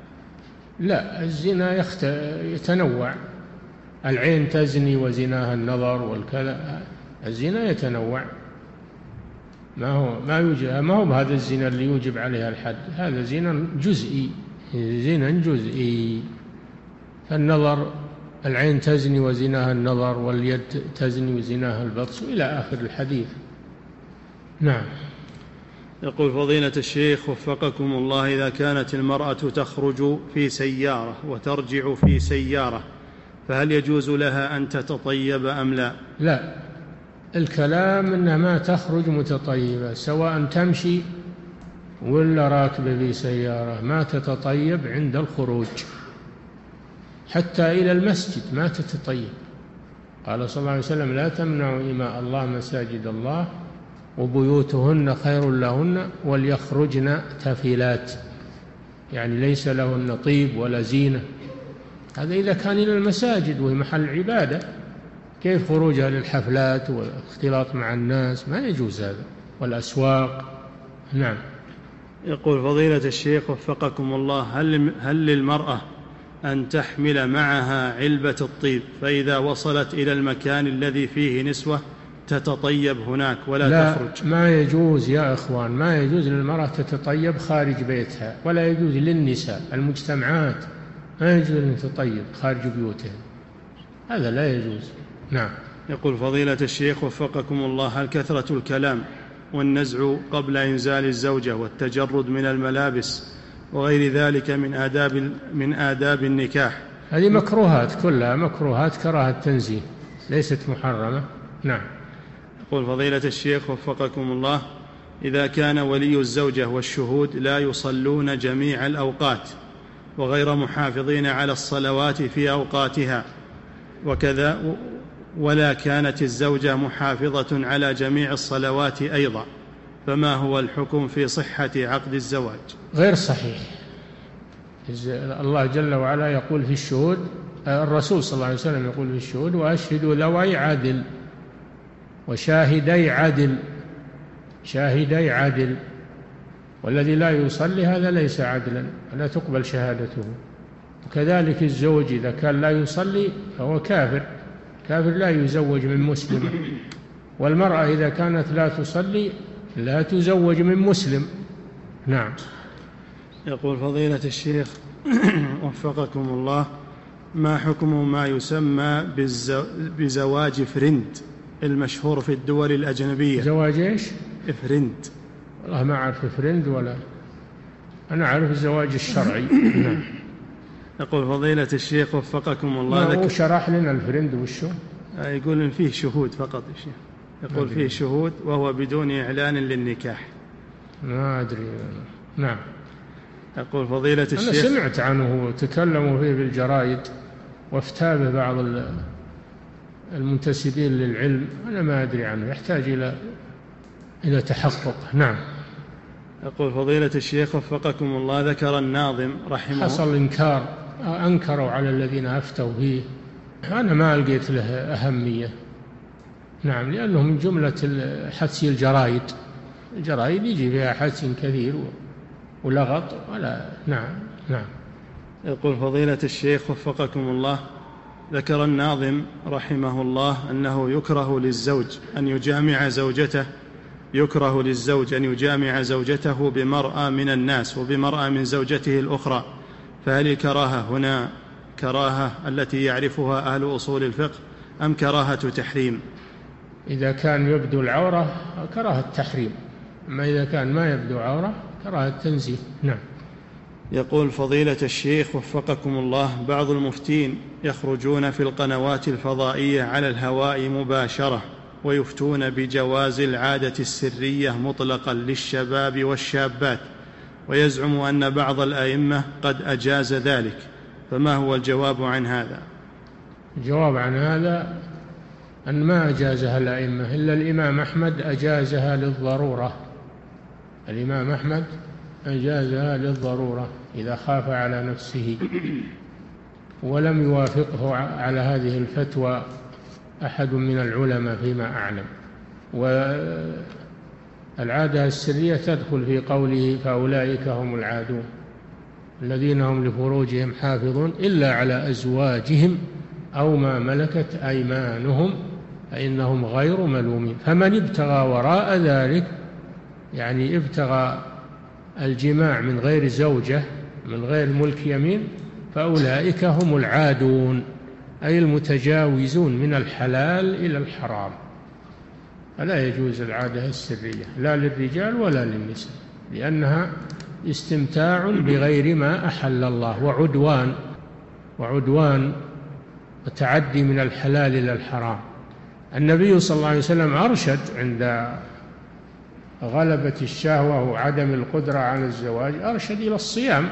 لا، الزنا يتنوع، العين تزني وزناها النظر والكذا، الزنا يتنوع، ما هو بهذا الزنا اللي يوجب عليها الحد، هذا زنا جزئي. فالنظر، العين تزني وزناها النظر، واليد تزني وزناها البطش، إلى آخر الحديث. نعم. يقول فضيلة الشيخ وفقكم الله، إذا كانت المرأة تخرج في سيارة وترجع في سيارة، فهل يجوز لها أن تتطيب أم لا؟ لا، الكلام إنها ما تخرج متطيبة، سواء تمشي ولا راكبة في سيارة، ما تتطيب عند الخروج، حتى إلى المسجد ما تتطيب. قال صلى الله عليه وسلم: لا تمنعوا إماء الله مساجد الله وبيوتهن خير لهن وليخرجن تفلات، يعني ليس لهن طيب ولا زينة. هذا إذا كان إلى المساجد وهي محل عبادة، كيف خروجها للحفلات والاختلاط مع الناس؟ ما يجوز هذا، والأسواق. نعم. يقول فضيلة الشيخ وفقكم الله، هل للمرأة أن تحمل معها علبة الطيب، فإذا وصلت إلى المكان الذي فيه نسوة تتطيب هناك ولا تخرج؟ ما يجوز يا إخوان، ما يجوز للمرأة تتطيب خارج بيتها، ولا يجوز للنساء المجتمعات، ما يجوز أن تتطيب خارج بيوتهم، هذا لا يجوز. نعم. يقول فضيلة الشيخ وفقكم الله، هل كثرة الكلام والنزع قبل إنزال الزوجة والتجرد من الملابس وغير ذلك من آداب النكاح هذه مكروهات، كلها مكروهات كراهة تنزيه، ليست محرمة. نعم. يقول فضيلة الشيخ وفقكم الله، إذا كان ولي الزوجة والشهود لا يصلون جميع الأوقات وغير محافظين على الصلوات في أوقاتها وكذا، ولا كانت الزوجة محافظة على جميع الصلوات أيضا، فما هو الحكم في صحة عقد الزواج؟ غير صحيح. الله جل وعلا يقول في الشهود، الرسول صلى الله عليه وسلم يقول في الشهود: وأشهدوا ذوي عدل وشاهدي عدل. شاهدي عدل، والذي لا يصلي هذا ليس عدلا، لا تقبل شهادته. وكذلك الزوج إذا كان لا يصلي فهو كافر، كافر لا يزوج من مسلمة. والمرأة إذا كانت لا تصلي لا تزوج من مسلم. نعم. يقول فضيلة الشيخ وفقكم الله: ما حكم ما يسمى بزواج فرند المشهور في الدول الأجنبية؟ زواج إيش؟ فرند. والله ما أعرف فرند، ولا أنا أعرف الزواج الشرعي. نعم. يقول فضيلة الشيخ وفقكم الله: هو شرح لنا الفرند وشو؟ يقول إن فيه شهود فقط يا شيخ. يقول فيه شهود وهو بدون إعلان للنكاح. ما أدري. نعم. يقول فضيلة الشيخ: أنا سمعت عنه وتكلموا فيه بالجرائد وافتى به بعض المنتسبين للعلم. أنا ما أدري عنه، يحتاج إلى تحقق. نعم. يقول فضيلة الشيخ وفقكم الله: ذكر الناظم رحمه حصل أنكروا على الذين أفتوا فيه. أنا ما لقيت له أهمية. نعم، لأنه من جملة حثي الجرائد يجي فيها حث كثير ولغط ولا. نعم. نعم. يقول فضيلة الشيخ وفقكم الله: ذكر الناظم رحمه الله أنه يكره للزوج أن يجامع زوجته بمرأة من الناس وبمرأة من زوجته الأخرى، فهل الكراهة هنا كراهة التي يعرفها أهل أصول الفقه أم كراهة تحريم؟ إذا كان يبدو العورة كراهة التحريم، أما إذا كان ما يبدو عورة كراهة التنزيه. نعم. يقول فضيلة الشيخ وفقكم الله: بعض المفتين يخرجون في القنوات الفضائية على الهواء مباشرة ويفتون بجواز العادة السرية مطلقا للشباب والشابات، ويزعم أن بعض الأئمة قد أجاز ذلك، فما هو الجواب عن هذا؟ الجواب عن هذا أن ما أجازها الأئمة إلا الإمام أحمد أجازها للضرورة. الإمام أحمد أجازها للضرورة إذا خاف على نفسه، ولم يوافقه على هذه الفتوى أحد من العلماء فيما أعلم. والعادة السرية تدخل في قوله: فأولئك هم العادون الذين هم لفروجهم حافظون إلا على أزواجهم أو ما ملكت أيمانهم فإنهم غير ملومين. فمن ابتغى وراء ذلك، يعني ابتغى الجماع من غير زوجة من غير ملك يمين، فأولئك هم العادون، أي المتجاوزون من الحلال إلى الحرام. فلا يجوز العادة السرية لا للرجال ولا للنساء، لأنها استمتاع بغير ما أحل الله وعدوان وتعدي من الحلال إلى الحرام. النبي صلى الله عليه وسلم أرشد عند غلبة الشهوة وعدم القدرة على الزواج، أرشد إلى الصيام،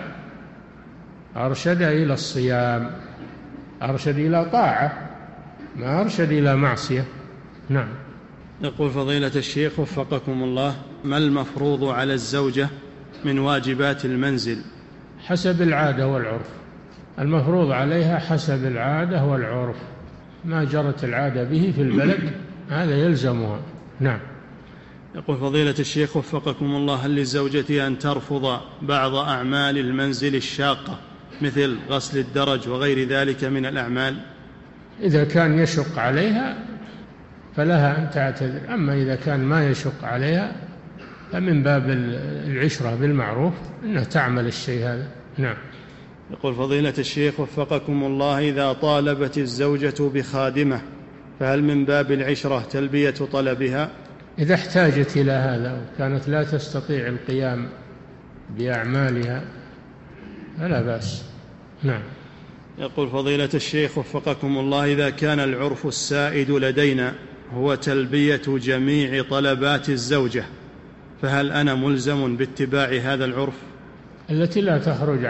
أرشد إلى طاعة، ما أرشد إلى معصية. نعم. يقول فضيلة الشيخ وفقكم الله: ما المفروض على الزوجة من واجبات المنزل؟ حسب العادة والعرف، المفروض عليها حسب العادة والعرف، ما جرت العادة به في البلد هذا يلزمها. نعم. يقول فضيلة الشيخ وفقكم الله: هل للزوجة أن ترفض بعض أعمال المنزل الشاقة مثل غسل الدرج وغير ذلك من الأعمال؟ إذا كان يشق عليها فلها أن تعتذر، أما إذا كان ما يشق عليها فمن باب العشرة بالمعروف أنها تعمل الشيء هذا. نعم. يقول فضيلة الشيخ وفقكم الله: إذا طالبت الزوجة بخادمة فهل من باب العشرة تلبية طلبها؟ إذا احتاجت إلى هذا وكانت لا تستطيع القيام بأعمالها فلا بأس. نعم. يقول فضيلة الشيخ وفقكم الله: إذا كان العرف السائد لدينا هو تلبية جميع طلبات الزوجة، فهل أنا ملزم باتباع هذا العرف؟ التي لا تخرج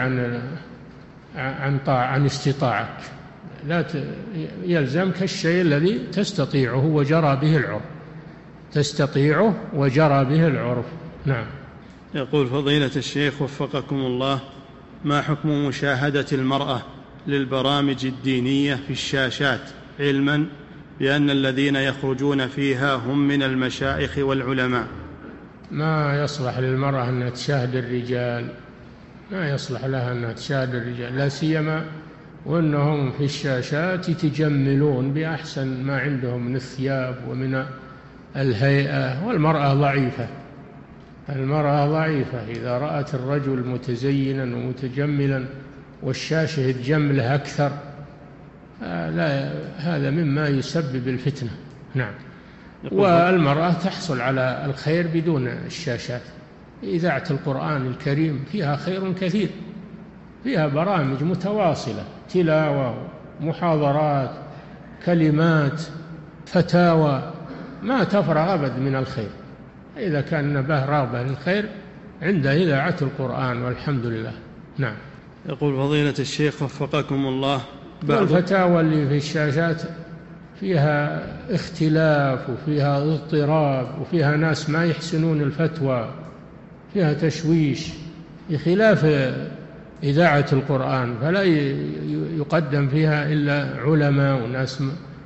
عن استطاعتك، لا يلزمك الشيء الذي تستطيعه وجرى به العرف، تستطيعه وجرى به العرف. نعم. يقول فضيلة الشيخ وفقكم الله: ما حكم مشاهدة المرأة للبرامج الدينية في الشاشات، علما بأن الذين يخرجون فيها هم من المشايخ والعلماء؟ ما يصلح للمرأة أن تشاهد الرجال، ما يصلح لها أن تشاهد الرجال، لا سيما وأنهم في الشاشات يتجملون بأحسن ما عندهم من الثياب ومن الهيئة. والمرأة ضعيفة، المرأة ضعيفة إذا رأت الرجل متزينا ومتجملا والشاشة تجمله أكثر، لا، هذا مما يسبب الفتنة. نعم. والمرأة تحصل على الخير بدون الشاشات. إذاعة القرآن الكريم فيها خير كثير، فيها برامج متواصلة، تلاوة، محاضرات، كلمات، فتاوى، ما تفرغ أبد من الخير. إذا كان به رغبة للخير عند إذاعة القرآن، والحمد لله. نعم. يقول فضيلة الشيخ وفقكم الله، والفتاوى اللي في الشاشات فيها اختلاف وفيها اضطراب وفيها ناس ما يحسنون الفتوى، فيها تشويش بخلاف إذاعة القرآن، فلا يقدم فيها إلا علماء وناس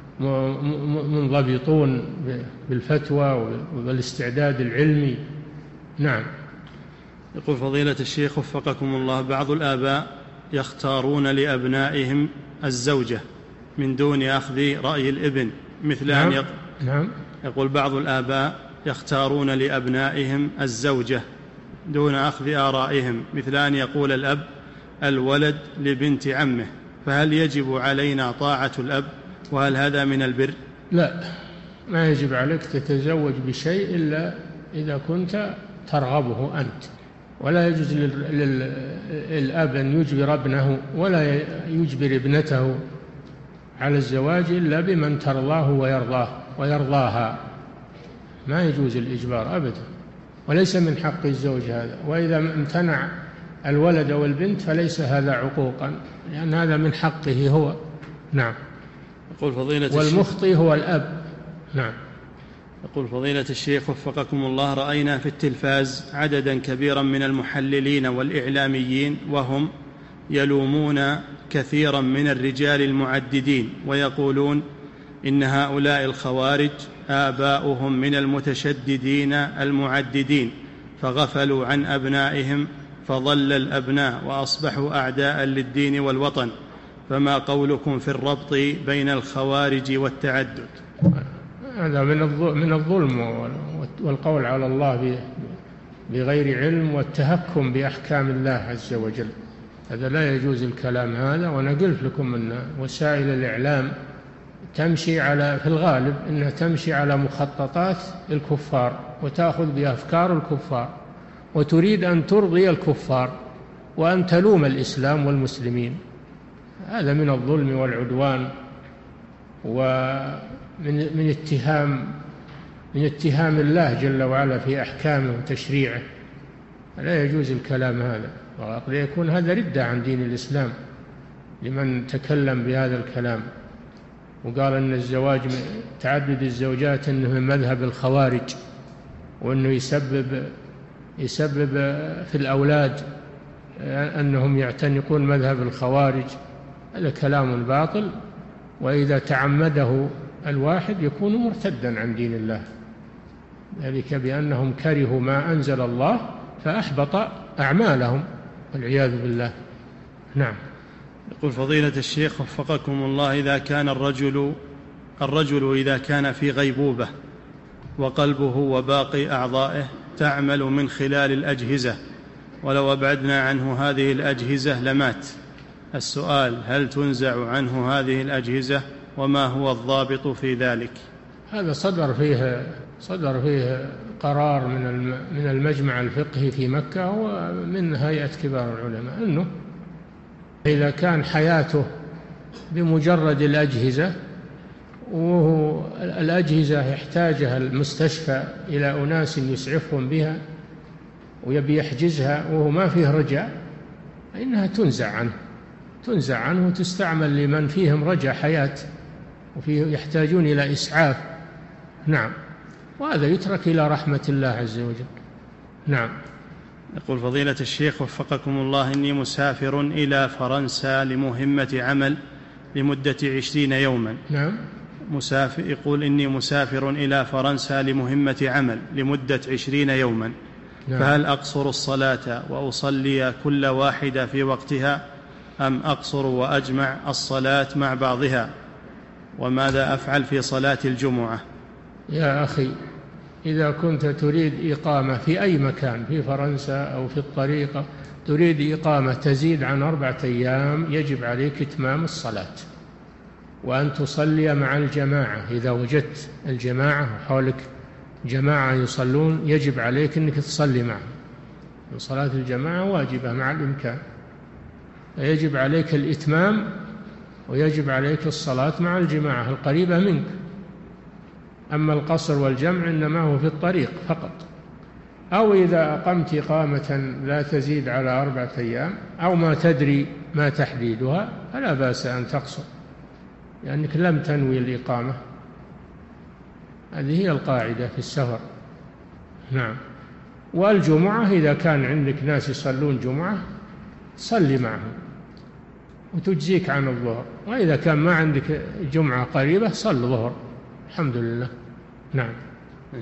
منضبطون بالفتوى وبالاستعداد العلمي. نعم. يقول فضيلة الشيخ وفقكم الله، بعض الآباء يختارون لأبنائهم الزوجة من دون أخذ رأي الابن، مثل نعم. أن نعم. يقول بعض الآباء يختارون لأبنائهم الزوجة دون أخذ آرائهم، مثل أن يقول الأب الولد لبنت عمه، فهل يجب علينا طاعة الأب؟ وهل هذا من البر؟ لا، ما يجب عليك تتزوج بشيء إلا إذا كنت ترغبه أنت، ولا يجوز للأب أن يجبر ابنه ولا يجبر ابنته على الزواج إلا بمن ترضاه ويرضاها. ما يجوز الإجبار أبدا، وليس من حق الزوج هذا. وإذا امتنع الولد والبنت فليس هذا عقوقا، لأن هذا من حقه هو. نعم. يقول فضيلة والمخطئ هو الأب. نعم. يقول فضيلة الشيخ وفقكم الله، رأينا في التلفاز عددا كبيرا من المحللين والإعلاميين وهم يلومون كثيرا من الرجال المعددين، ويقولون إن هؤلاء الخوارج آباؤهم من المتشددين المعددين، فغفلوا عن أبنائهم فضل الأبناء وأصبحوا أعداء للدين والوطن، فما قولكم في الربط بين الخوارج والتعدد؟ هذا من الظلم والقول على الله بغير علم والتهكم بأحكام الله عز وجل. هذا لا يجوز الكلام هذا. وأنا قلت لكم أن وسائل الإعلام تمشي في الغالب أنها تمشي على مخططات الكفار وتأخذ بأفكار الكفار وتريد أن ترضي الكفار وأن تلوم الإسلام والمسلمين. هذا من الظلم والعدوان ومن اتهام الله جل وعلا في أحكامه وتشريعه. لا يجوز الكلام هذا، وقد يكون هذا ردة عن دين الإسلام لمن تكلم بهذا الكلام وقال أن الزواج تعدد الزوجات أنه من مذهب الخوارج، وأنه يسبب في الأولاد أنهم يعتنقون مذهب الخوارج. هذا كلام باطل، وإذا تعمده الواحد يكون مرتدا عن دين الله، ذلك بأنهم كرهوا ما أنزل الله فأحبط أعمالهم والعياذ بالله. نعم. يقول فضيلة الشيخ وفقكم الله، إذا كان الرجل إذا كان في غيبوبة وقلبه وباقي أعضائه تعمل من خلال الأجهزة، ولو أبعدنا عنه هذه الأجهزة لمات، السؤال هل تنزع عنه هذه الأجهزة؟ وما هو الضابط في ذلك؟ هذا صدر فيه قرار من المجمع الفقهي في مكة ومن هيئة كبار العلماء، أنه إذا كان حياته بمجرد الأجهزة، وهو الأجهزة يحتاجها المستشفى إلى أناس يسعفهم بها ويبي يحجزها وهو ما فيه رجاء، إنها تنزع عنه وتستعمل لمن فيهم رجاء حياة وفيه يحتاجون إلى إسعاف. نعم. وهذا يترك إلى رحمة الله عز وجل. نعم. يقول فضيلة الشيخ وفقكم الله، إني مسافر إلى فرنسا لمهمة عمل لمدة 20 يوما. نعم. يقول إني مسافر إلى فرنسا لمهمة عمل لمدة 20 يوما. نعم. فهل أقصر الصلاة وأصلي كل واحدة في وقتها، أم أقصر وأجمع الصلاة مع بعضها؟ وماذا أفعل في صلاة الجمعة؟ يا أخي، إذا كنت تريد إقامة في أي مكان في فرنسا أو في الطريقة تريد إقامة تزيد عن 4 أيام يجب عليك إتمام الصلاة وأن تصلي مع الجماعة. إذا وجدت الجماعة وحولك جماعة يصلون يجب عليك أنك تصلي معهم. صلاة الجماعة واجبة مع الإمكان، فيجب عليك الإتمام ويجب عليك الصلاة مع الجماعة القريبة منك. أما القصر والجمع إنما هو في الطريق فقط. أو إذا أقمت إقامة لا تزيد على 4 أيام أو ما تدري ما تحديدها فلا بأس أن تقصر لأنك لم تنوي الإقامة. هذه هي القاعدة في السفر. نعم. والجمعة إذا كان عندك ناس يصلون جمعة صلي معهم وتجزيك عن الظهر، وإذا كان ما عندك جمعة قريبة صل ظهر. الحمد لله. نعم.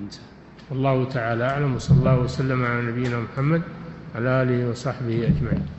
والله تعالى أعلم، وصلى الله وسلم على نبينا محمد وعلى آله وصحبه أجمعين.